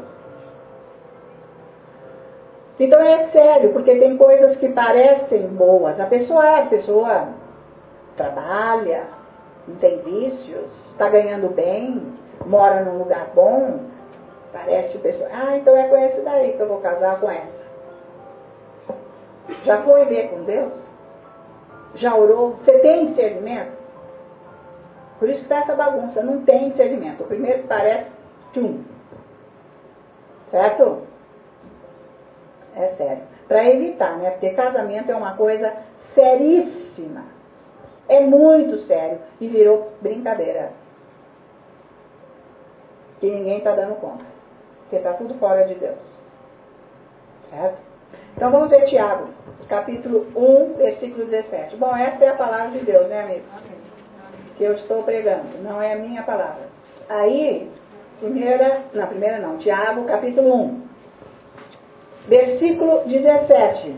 [SPEAKER 1] Então é sério, porque tem coisas que parecem boas. A pessoa é, a pessoa trabalha, não tem vícios, está ganhando bem, mora num lugar bom, parece pessoa, ah, então é com esse daí que eu vou casar com essa. Já foi ver com Deus? Já orou? Você tem discernimento? Por isso que está essa bagunça, não tem discernimento. O primeiro que parece, tchum. Certo? É sério. Para evitar, né? Porque casamento é uma coisa seríssima. É muito sério. E virou brincadeira. Que ninguém está dando conta. Porque está tudo fora de Deus. Certo? Então vamos ver Tiago, capítulo um, versículo dezessete. Bom, essa é a palavra de Deus, né, amigos? Que eu estou pregando. Não é a minha palavra. Aí, primeira, não, primeira não. Tiago, capítulo um. Versículo dezessete.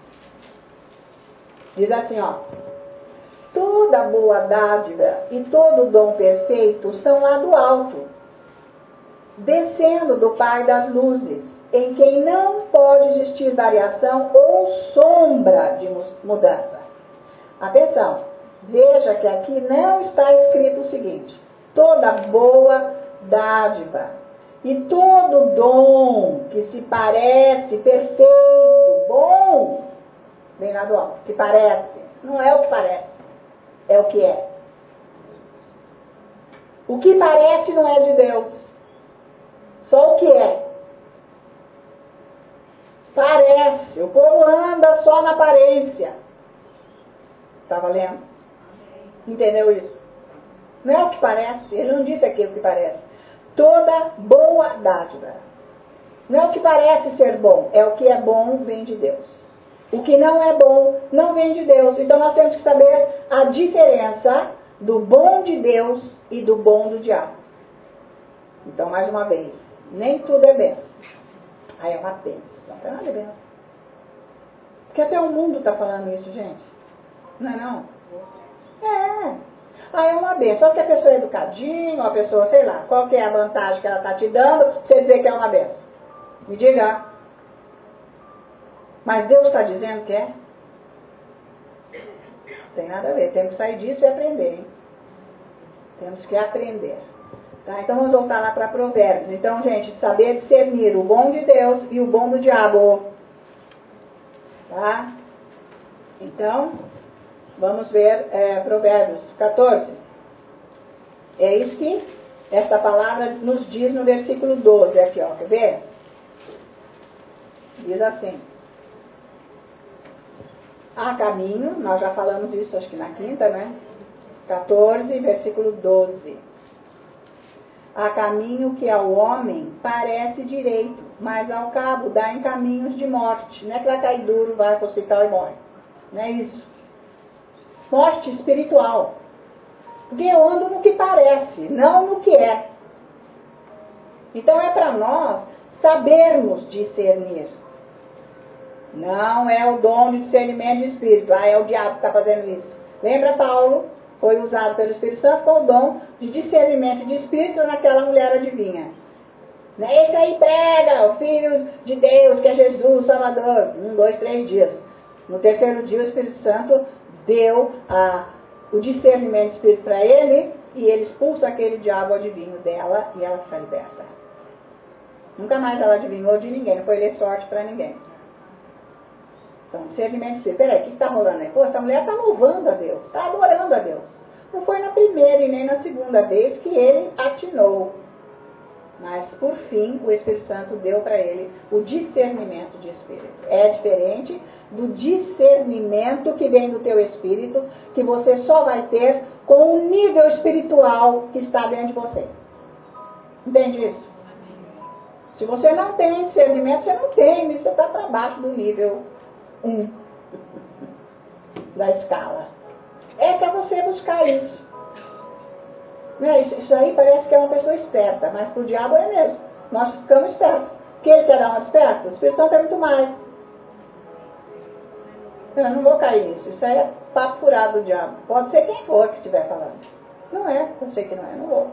[SPEAKER 1] Diz assim, ó. Toda boa dádiva e todo dom perfeito são lá do alto, descendo do Pai das luzes, em quem não pode existir variação ou sombra de mudança. Atenção, veja que aqui não está escrito o seguinte: toda boa dádiva e todo dom que se parece perfeito, bom, vem lá do alto, que parece, não é o que parece, é o que é. O que parece não é de Deus, só o que é. Parece, o povo anda só na aparência. Está valendo? Entendeu isso? Não é o que parece, ele não disse aqui o que parece. Toda boa dádiva. Não é o que parece ser bom, é o que é bom, vem de Deus. O que não é bom, não vem de Deus. Então nós temos que saber a diferença do bom de Deus e do bom do diabo. Então, mais uma vez, nem tudo é bênção. Aí é uma bênção. Não tem nada de bênção. Porque até o mundo está falando isso, gente. Não é não? É. Aí é uma bênção. Só que a pessoa é educadinha, uma pessoa, sei lá, qual que é a vantagem que ela está te dando, você dizer que é uma bênção. Me diga. Mas Deus está dizendo que é? Não tem nada a ver. Temos que sair disso e aprender, hein? Temos que aprender. Tá? Então vamos voltar lá para Provérbios. Então, gente, saber discernir o bom de Deus e o bom do diabo. Tá? Então, vamos ver é, Provérbios quatorze. É isso que esta palavra nos diz no versículo doze aqui, ó. Quer ver? Diz assim. Há caminho, nós já falamos isso acho que na quinta, né? quatorze, versículo doze. Há caminho que ao homem parece direito, mas ao cabo dá em caminhos de morte. Não é que vai cair duro, vai para o hospital e morre. Não é isso. Morte espiritual. Porque eu ando no que parece, não no que é. Então é para nós sabermos discernir. Não é o dom de discernimento de espírito. Ah, é o diabo que está fazendo isso. Lembra Paulo? Foi usado pelo Espírito Santo com o dom de discernimento de espírito naquela mulher adivinha. Esse aí prega o Filho de Deus, que é Jesus, Salvador. Um, dois, três dias. No terceiro dia o Espírito Santo deu a, o discernimento de espírito para ele e ele expulsa aquele diabo adivinho dela e ela fica liberta. Nunca mais ela adivinhou de ninguém, não foi ler sorte para ninguém. Então, discernimento de espírito. Peraí, o que está rolando aí? Pô, essa mulher está louvando a Deus, está adorando a Deus. Não foi na primeira e nem na segunda vez que ele atinou. Mas, por fim, o Espírito Santo deu para ele o discernimento de espírito. É diferente do discernimento que vem do teu espírito, que você só vai ter com o nível espiritual que está dentro de você. Entende isso? Se você não tem discernimento, você não tem, você está para baixo do nível um da escala. É para você buscar isso. Né? Isso. Isso aí parece que é uma pessoa esperta, mas para o diabo é mesmo. Nós ficamos espertos. Porque ele quer dar uma desperta, o Espírito Santo é muito mais. Eu não vou cair nisso. Isso aí é papo furado do diabo. Pode ser quem for que estiver falando. Não é, eu sei que não é, não vou.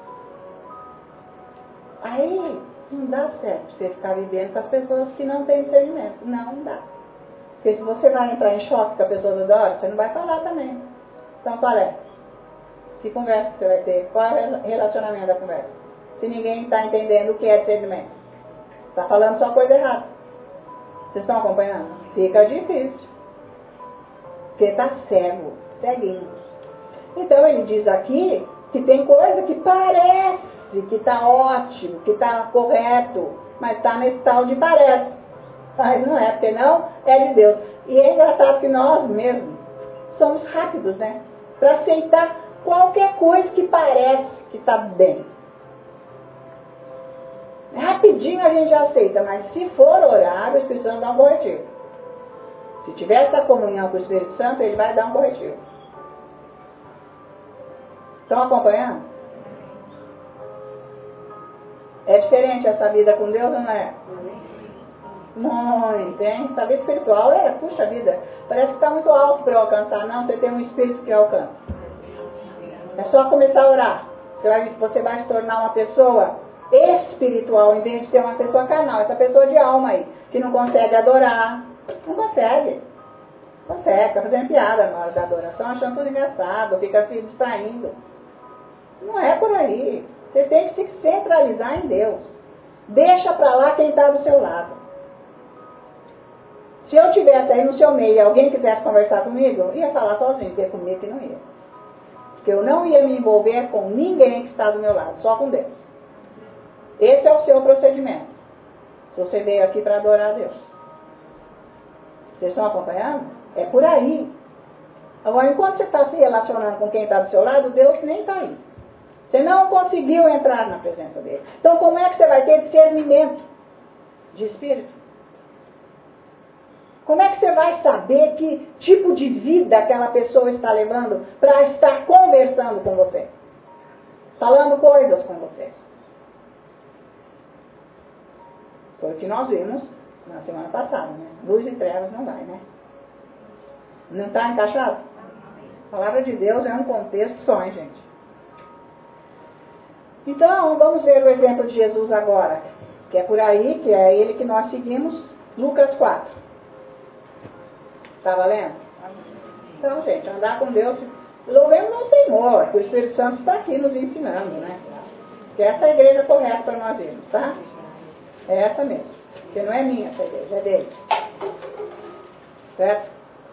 [SPEAKER 1] Aí não dá certo você ficar vivendo com as pessoas que não têm discernimento. Não dá. Porque se você vai entrar em choque com a pessoa toda hora, você não vai falar também. Então qual é? Que conversa que você vai ter? Qual é o relacionamento da conversa? Se ninguém está entendendo o que é discernimento. Está falando só coisa errada. Vocês estão acompanhando? Fica difícil. Porque está cego, ceguinho. Então ele diz aqui que tem coisa que parece que está ótimo, que está correto, mas está nesse tal de parece. Mas não é, porque não é de Deus. E é engraçado que nós mesmos somos rápidos, né? Para aceitar qualquer coisa que parece que está bem. Rapidinho a gente já aceita, mas se for orar, o Espírito Santo dá um corretivo. Se tiver essa comunhão com o Espírito Santo, ele vai dar um corretivo. Estão acompanhando? É diferente essa vida com Deus, não é? Muito, hein? Essa vida espiritual é, puxa vida, parece que está muito alto para eu alcançar. Não, você tem um espírito que alcança. É só começar a orar. Você vai, você vai se tornar uma pessoa espiritual, em vez de ser uma pessoa carnal. Essa pessoa de alma aí, que não consegue adorar. Não consegue. Consegue, fica fazendo piada na hora da adoração, achando tudo engraçado, fica se distraindo. Não é por aí. Você tem que se centralizar em Deus. Deixa pra lá quem está do seu lado. Se eu estivesse aí no seu meio e alguém quisesse conversar comigo, ia falar sozinho, porque comigo que não ia. Porque eu não ia me envolver com ninguém que está do meu lado, só com Deus. Esse é o seu procedimento. Se você veio aqui para adorar a Deus. Vocês estão acompanhando? É por aí. Agora, enquanto você está se relacionando com quem está do seu lado, Deus nem está aí. Você não conseguiu entrar na presença dele. Então, como é que você vai ter discernimento de espírito? Como é que você vai saber que tipo de vida aquela pessoa está levando para estar conversando com você? Falando coisas com você. Foi o que nós vimos na semana passada, né? Luz e trevas não vai, né? Não está encaixado? A palavra de Deus é um contexto só, hein, gente? Então, vamos ver o exemplo de Jesus agora. Que é por aí, que é ele que nós seguimos. Lucas quatro. Está valendo? Então, gente, andar com Deus, Louvemos ao Senhor, que o Espírito Santo está aqui nos ensinando, né? Que essa é a igreja correta para nós irmos, tá? É essa mesmo. Porque não é minha essa igreja, é dele. Certo?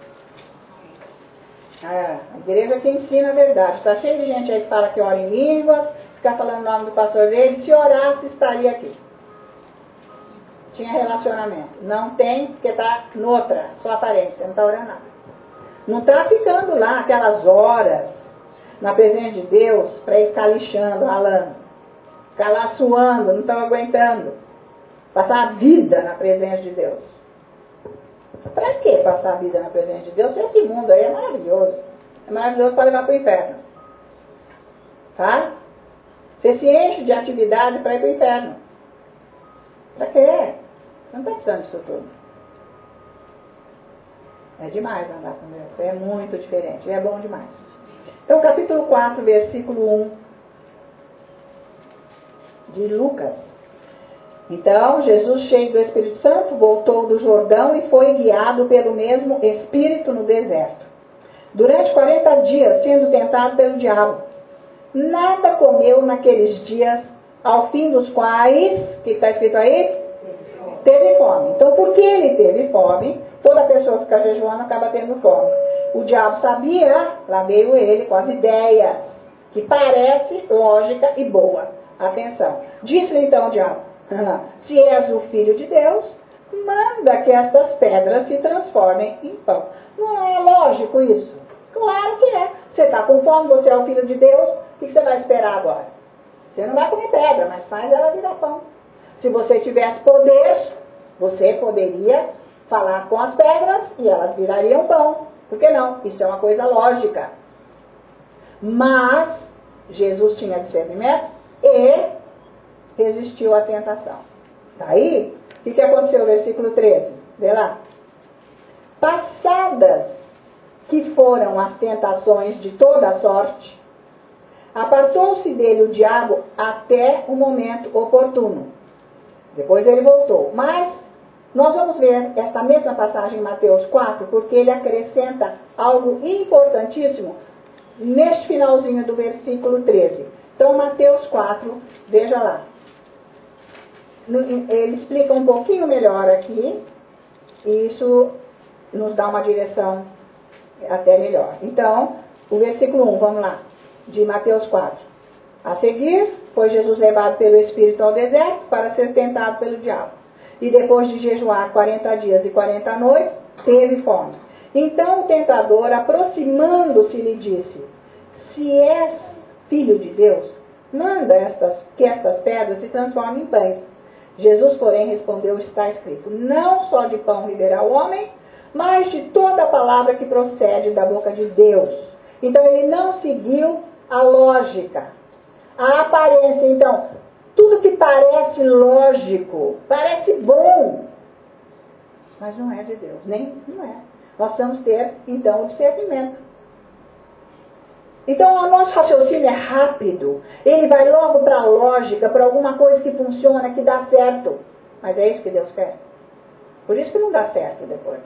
[SPEAKER 1] Ah, a igreja que ensina a verdade. Está cheio de gente aí que fala que ora em línguas, fica falando o nome do pastor dele. Se orasse, estaria aqui. Tinha relacionamento. Não tem, porque está noutra, só aparência, não está orando nada. Não está ficando lá aquelas horas na presença de Deus para ir ficar lixando, ralando. Ficar lá suando, não estão aguentando. Passar a vida na presença de Deus. Para que passar a vida na presença de Deus? Esse mundo aí é maravilhoso. É maravilhoso para levar para o inferno. Tá? Você se enche de atividade para ir para o inferno. Para quê? Você não está precisando disso tudo. É demais andar com Deus. É muito diferente. É bom demais. Então, capítulo quatro, versículo um de Lucas. Então, Jesus, cheio do Espírito Santo, voltou do Jordão e foi guiado pelo mesmo Espírito no deserto. Durante quarenta dias, sendo tentado pelo diabo. Nada comeu naqueles dias, ao fim dos quais, o que está escrito aí? Teve fome. Então, porque ele teve fome, toda pessoa que fica jejuando acaba tendo fome. O diabo sabia, lá veio ele com as ideias, que parece lógica e boa. Atenção. Disse-lhe então o diabo: se és o Filho de Deus, manda que estas pedras se transformem em pão. Não é lógico isso? Claro que é. Você está com fome, você é o Filho de Deus, o que você vai esperar agora? Você não vai comer pedra, mas faz ela virar pão. Se você tivesse poder, você poderia falar com as pedras e elas virariam pão. Por que não? Isso é uma coisa lógica. Mas Jesus tinha discernimento e resistiu à tentação. Daí, o que, que aconteceu no versículo treze? Vê lá. Passadas que foram as tentações de toda sorte, apartou-se dele o diabo até o momento oportuno. Depois ele voltou. Mas nós vamos ver esta mesma passagem em Mateus quatro, porque ele acrescenta algo importantíssimo neste finalzinho do versículo treze. Então, Mateus quatro, veja lá. Ele explica um pouquinho melhor aqui, e isso nos dá uma direção até melhor. Então, o versículo um, vamos lá, de Mateus quatro. A seguir, foi Jesus levado pelo Espírito ao deserto para ser tentado pelo diabo. E depois de jejuar quarenta dias e quarenta noites, teve fome. Então o tentador, aproximando-se, lhe disse: se és filho de Deus, manda estas, que estas pedras se transformem em pães. Jesus, porém, respondeu: está escrito, não só de pão viverá o homem, mas de toda a palavra que procede da boca de Deus. Então ele não seguiu a lógica, a aparência. Então, tudo que parece lógico, parece bom, mas não é de Deus, nem não é. Nós vamos ter, então, o discernimento. Então, o nosso raciocínio é rápido, ele vai logo para a lógica, para alguma coisa que funciona, que dá certo. Mas é isso que Deus quer. Por isso que não dá certo depois.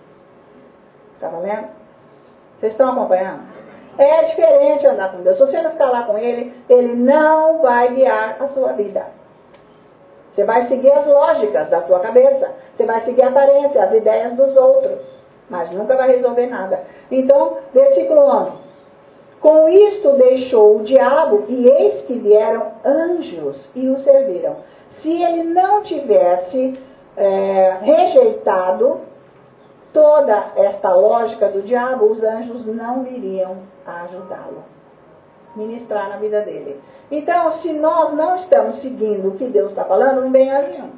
[SPEAKER 1] Está valendo? Vocês estão acompanhando? É diferente andar com Deus. Se você não ficar lá com Ele, Ele não vai guiar a sua vida. Você vai seguir as lógicas da sua cabeça. Você vai seguir a aparência, as ideias dos outros. Mas nunca vai resolver nada. Então, versículo onze. Com isto deixou o diabo, e eis que vieram anjos e o serviram. Se ele não tivesse é, rejeitado toda esta lógica do diabo, os anjos não viriam a ajudá-lo, ministrar na vida dele. Então, se nós não estamos seguindo o que Deus está falando, não vem anjo nenhum.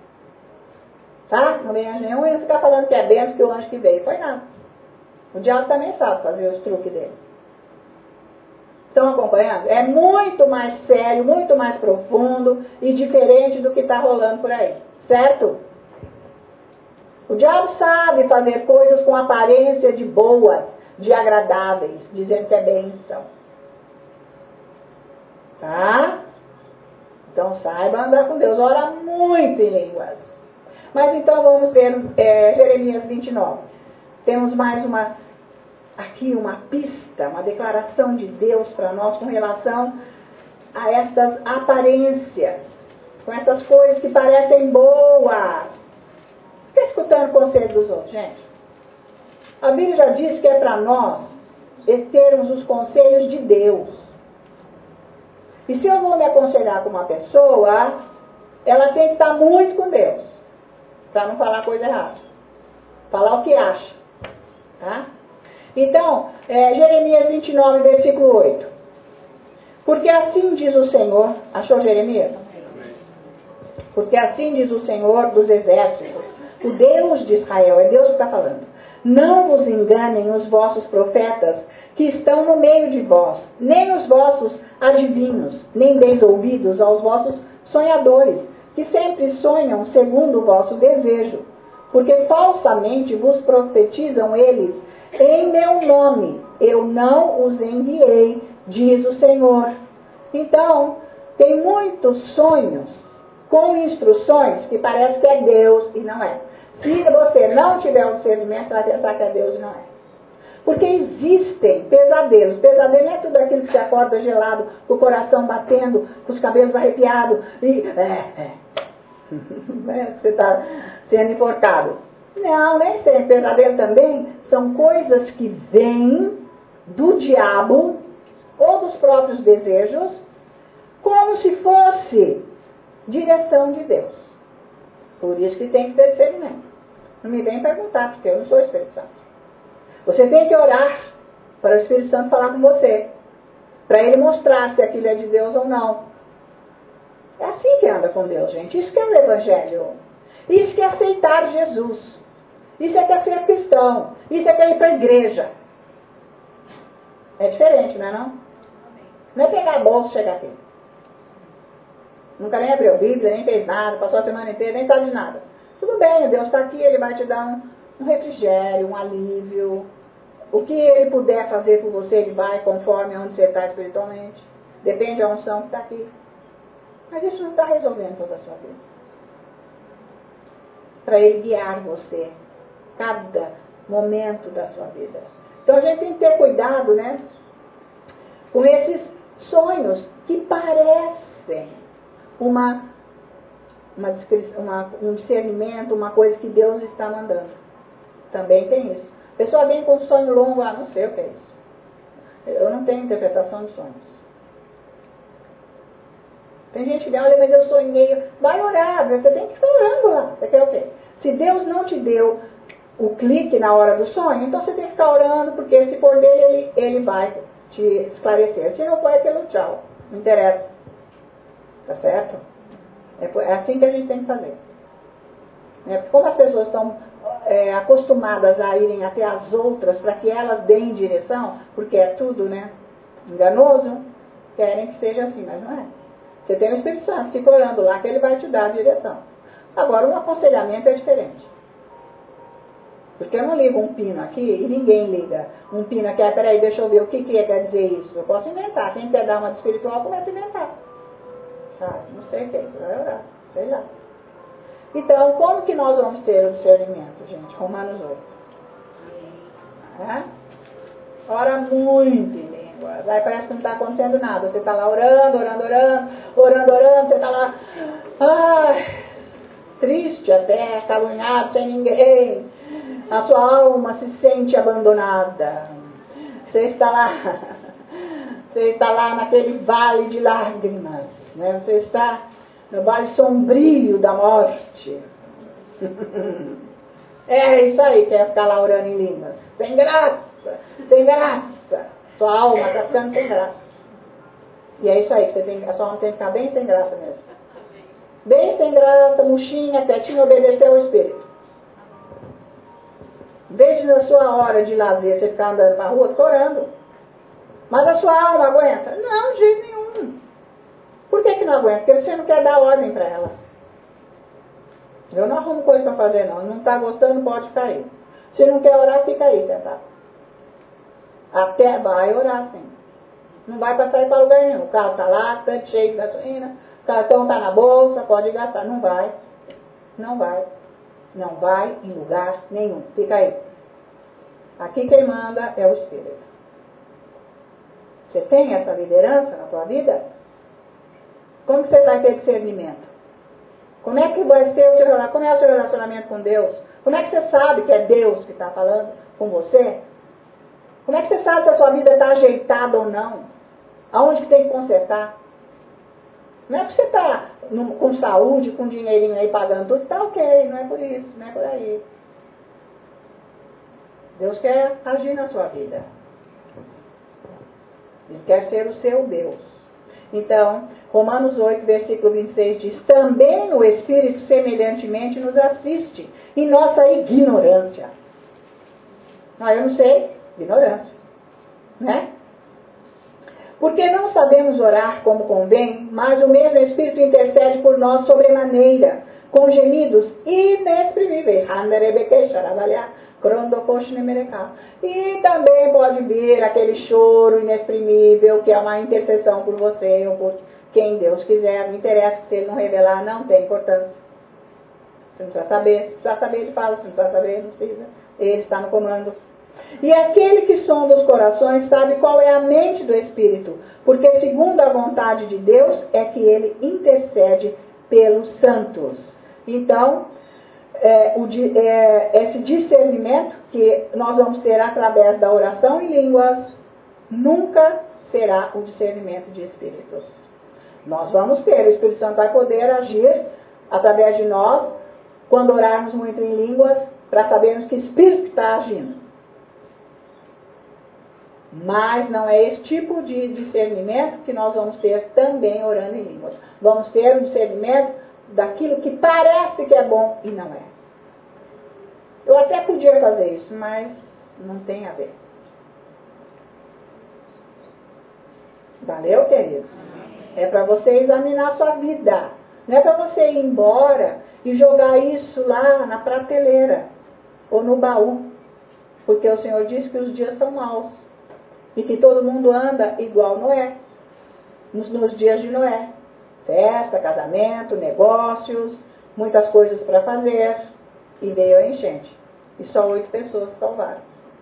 [SPEAKER 1] Tá? Não vem anjo nenhum e não ficar falando que é benção que o anjo que veio. Foi nada. O diabo também sabe fazer os truques dele. Estão acompanhando? É muito mais sério, muito mais profundo e diferente do que está rolando por aí. Certo? O diabo sabe fazer coisas com aparência de boas, de agradáveis, dizendo que é bênção. Tá? Então saiba andar com Deus. Ora muito em línguas. Mas então vamos ver é, Jeremias vinte e nove. Temos mais uma, aqui uma pista, uma declaração de Deus para nós com relação a essas aparências, com essas coisas que parecem boas. Fica escutando o conselho dos outros, gente. A Bíblia já diz que é para nós termos os conselhos de Deus. E se eu vou me aconselhar com uma pessoa, ela tem que estar muito com Deus, para não falar coisa errada. Falar o que acha. Tá? Então, é, Jeremias vinte e nove, versículo oito. Porque assim diz o Senhor, achou Jeremias? Porque assim diz o Senhor dos exércitos, o Deus de Israel, é Deus que está falando. Não vos enganem os vossos profetas que estão no meio de vós, nem os vossos adivinhos, nem deis ouvidos aos vossos sonhadores, que sempre sonham segundo o vosso desejo, porque falsamente vos profetizam eles em meu nome. Eu não os enviei, diz o Senhor. Então, tem muitos sonhos com instruções que parece que é Deus e não é. Se você não tiver um discernimento, você vai pensar que é Deus e não é. Porque existem pesadelos. Pesadelo não é tudo aquilo que você acorda gelado, com o coração batendo, com os cabelos arrepiados. E, é, é. Você está sendo enforcado. Não, nem sempre. Pesadelo também são coisas que vêm do diabo ou dos próprios desejos, como se fosse direção de Deus. Por isso que tem que ter discernimento. Não me vem perguntar, porque eu não sou Espírito Santo. Você tem que orar para o Espírito Santo falar com você, para ele mostrar se aquilo é de Deus ou não. É assim que anda com Deus, gente. Isso que é o Evangelho. Isso que é aceitar Jesus. Isso é que é ser cristão. Isso é que é ir para a igreja. É diferente, não é não? Não é pegar a bolsa e chegar aqui. Nunca nem abriu a Bíblia, nem fez nada, passou a semana inteira, nem sabe de nada. Tudo bem, Deus está aqui, Ele vai te dar um, um refrigério, um alívio. O que Ele puder fazer por você, Ele vai conforme onde você está espiritualmente. Depende da unção que está aqui. Mas isso não está resolvendo toda a sua vida. Para Ele guiar você, cada momento da sua vida. Então a gente tem que ter cuidado, né? Com esses sonhos que parecem uma, uma, uma, um discernimento, uma coisa que Deus está mandando. Também tem isso. A pessoa vem com um sonho longo, ah, não sei o que é isso. Eu não tenho interpretação de sonhos. Tem gente que diz, olha, mas eu sonhei. Vai orar, você tem que estar orando lá. Você quer o quê? Se Deus não te deu o clique na hora do sonho, então você tem que ficar orando, porque se for dele, ele, ele vai te esclarecer. Se não for aquilo, tchau. Não interessa. Tá certo? É assim que a gente tem que fazer. É, porque como as pessoas estão é, acostumadas a irem até as outras para que elas deem direção, porque é tudo, né, enganoso, querem que seja assim, mas não é. Você tem o Espírito Santo, fica orando lá que ele vai te dar a direção. Agora, um aconselhamento é diferente. Porque eu não ligo um pino aqui e ninguém liga um pino aqui. Ah, peraí, deixa eu ver o que, que quer dizer isso. Eu posso inventar. Quem quer dar uma de espiritual, começa a inventar. Ah, não sei o que é isso, vai orar. Sei lá. Então, como que nós vamos ter o discernimento, gente? Romanos oito. É? Ora muito em línguas. Aí parece que não está acontecendo nada. Você está lá orando, orando, orando, orando, orando. Você está lá, ai, triste até, caluniado, sem ninguém. A sua alma se sente abandonada. Você está lá, você está lá naquele vale de lágrimas, né? Você está no vale sombrio da morte. É isso aí, quer ficar lá orando em línguas. Sem graça, sem graça. Sua alma está ficando sem graça. E é isso aí, que você tem, a sua alma tem que ficar bem sem graça mesmo. Bem sem graça, murchinha, quietinha, obedecer ao Espírito. Em vez de na sua hora de lazer você ficar andando para a rua, fica orando. Mas a sua alma aguenta? Não, de jeito nenhum. Por que que não aguenta? Porque você não quer dar ordem para ela. Eu não arrumo coisa para fazer, não. Não está gostando, pode ficar aí. Se não quer orar, fica aí sentado. Até vai orar, sim. Não vai passar aí para lugar nenhum. O carro está lá, está cheio de gasolina, o cartão está na bolsa, pode gastar. Não vai. Não vai. Não vai em lugar nenhum. Fica aí. Aqui quem manda é o Espírito. Você tem essa liderança na tua vida? Como que você vai ter discernimento? Como é que vai ser o seu relacionamento? Como é o seu relacionamento com Deus? Como é que você sabe que é Deus que está falando com você? Como é que você sabe se a sua vida está ajeitada ou não? Aonde que tem que consertar? Não é porque você está com saúde, com dinheirinho aí pagando tudo, está ok, não é por isso, não é por aí. Deus quer agir na sua vida. Ele quer ser o seu Deus. Então, Romanos oito, versículo vinte e seis diz: também o Espírito semelhantemente nos assiste em nossa ignorância. Ah, eu não sei, ignorância. Né? Porque não sabemos orar como convém, mas o mesmo Espírito intercede por nós sobremaneira, com gemidos inexprimíveis. E também pode vir aquele choro inexprimível, que é uma intercessão por você ou por quem Deus quiser. Não interessa, se ele não revelar, não tem importância. Você não precisa saber, se precisa saber, ele fala, se não precisa saber, não precisa. Ele está no comando. E aquele que sonda os corações sabe qual é a mente do Espírito, porque segundo a vontade de Deus é que ele intercede pelos santos. Então, é, o, é, esse discernimento que nós vamos ter através da oração em línguas, nunca será o discernimento de espíritos. Nós vamos ter, o Espírito Santo vai poder agir através de nós, quando orarmos muito em línguas, para sabermos que espírito está agindo. Mas não é esse tipo de discernimento que nós vamos ter também orando em línguas. Vamos ter um discernimento daquilo que parece que é bom e não é. Eu até podia fazer isso, mas não tem a ver. Valeu, queridos? É para você examinar a sua vida. Não é para você ir embora e jogar isso lá na prateleira ou no baú. Porque o Senhor disse que os dias são maus. E que todo mundo anda igual Noé, nos, nos dias de Noé. Festa, casamento, negócios, muitas coisas para fazer. E veio a enchente. E só oito pessoas salvaram.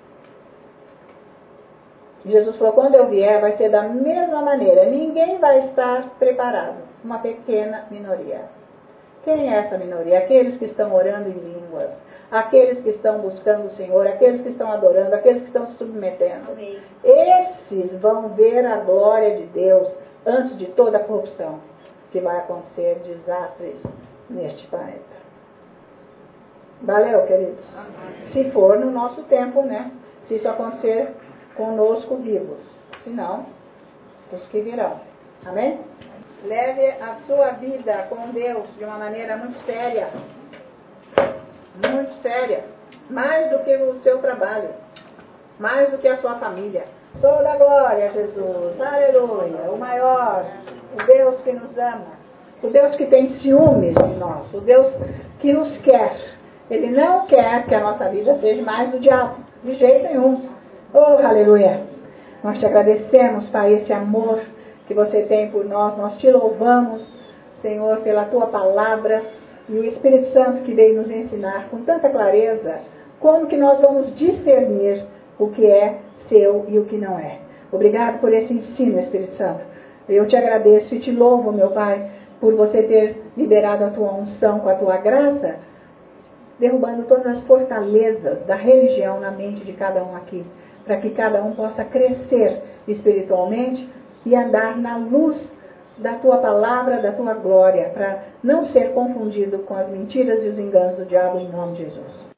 [SPEAKER 1] Jesus falou, quando eu vier vai ser da mesma maneira. Ninguém vai estar preparado. Uma pequena minoria. Quem é essa minoria? Aqueles que estão orando em línguas. Aqueles que estão buscando o Senhor, aqueles que estão adorando, aqueles que estão se submetendo. Amém. Esses vão ver a glória de Deus antes de toda a corrupção que vai acontecer, desastres neste planeta. Valeu, queridos? Amém. Se for no nosso tempo, né? Se isso acontecer conosco vivos. Se não, os que virão. Amém? Leve a sua vida com Deus de uma maneira muito séria. Muito séria, mais do que o seu trabalho, mais do que a sua família. Toda a glória, Jesus, aleluia, o maior, o Deus que nos ama, o Deus que tem ciúmes de nós, o Deus que nos quer. Ele não quer que a nossa vida seja mais do diabo, de jeito nenhum. Oh, aleluia! Nós te agradecemos, Pai, esse amor que você tem por nós, nós te louvamos, Senhor, pela tua palavra, e o Espírito Santo que veio nos ensinar com tanta clareza como que nós vamos discernir o que é seu e o que não é. Obrigado por esse ensino, Espírito Santo. Eu te agradeço e te louvo, meu Pai, por você ter liberado a tua unção com a tua graça, derrubando todas as fortalezas da religião na mente de cada um aqui, para que cada um possa crescer espiritualmente e andar na luz da tua palavra, da tua glória, para não ser confundido com as mentiras e os enganos do diabo, em nome de Jesus.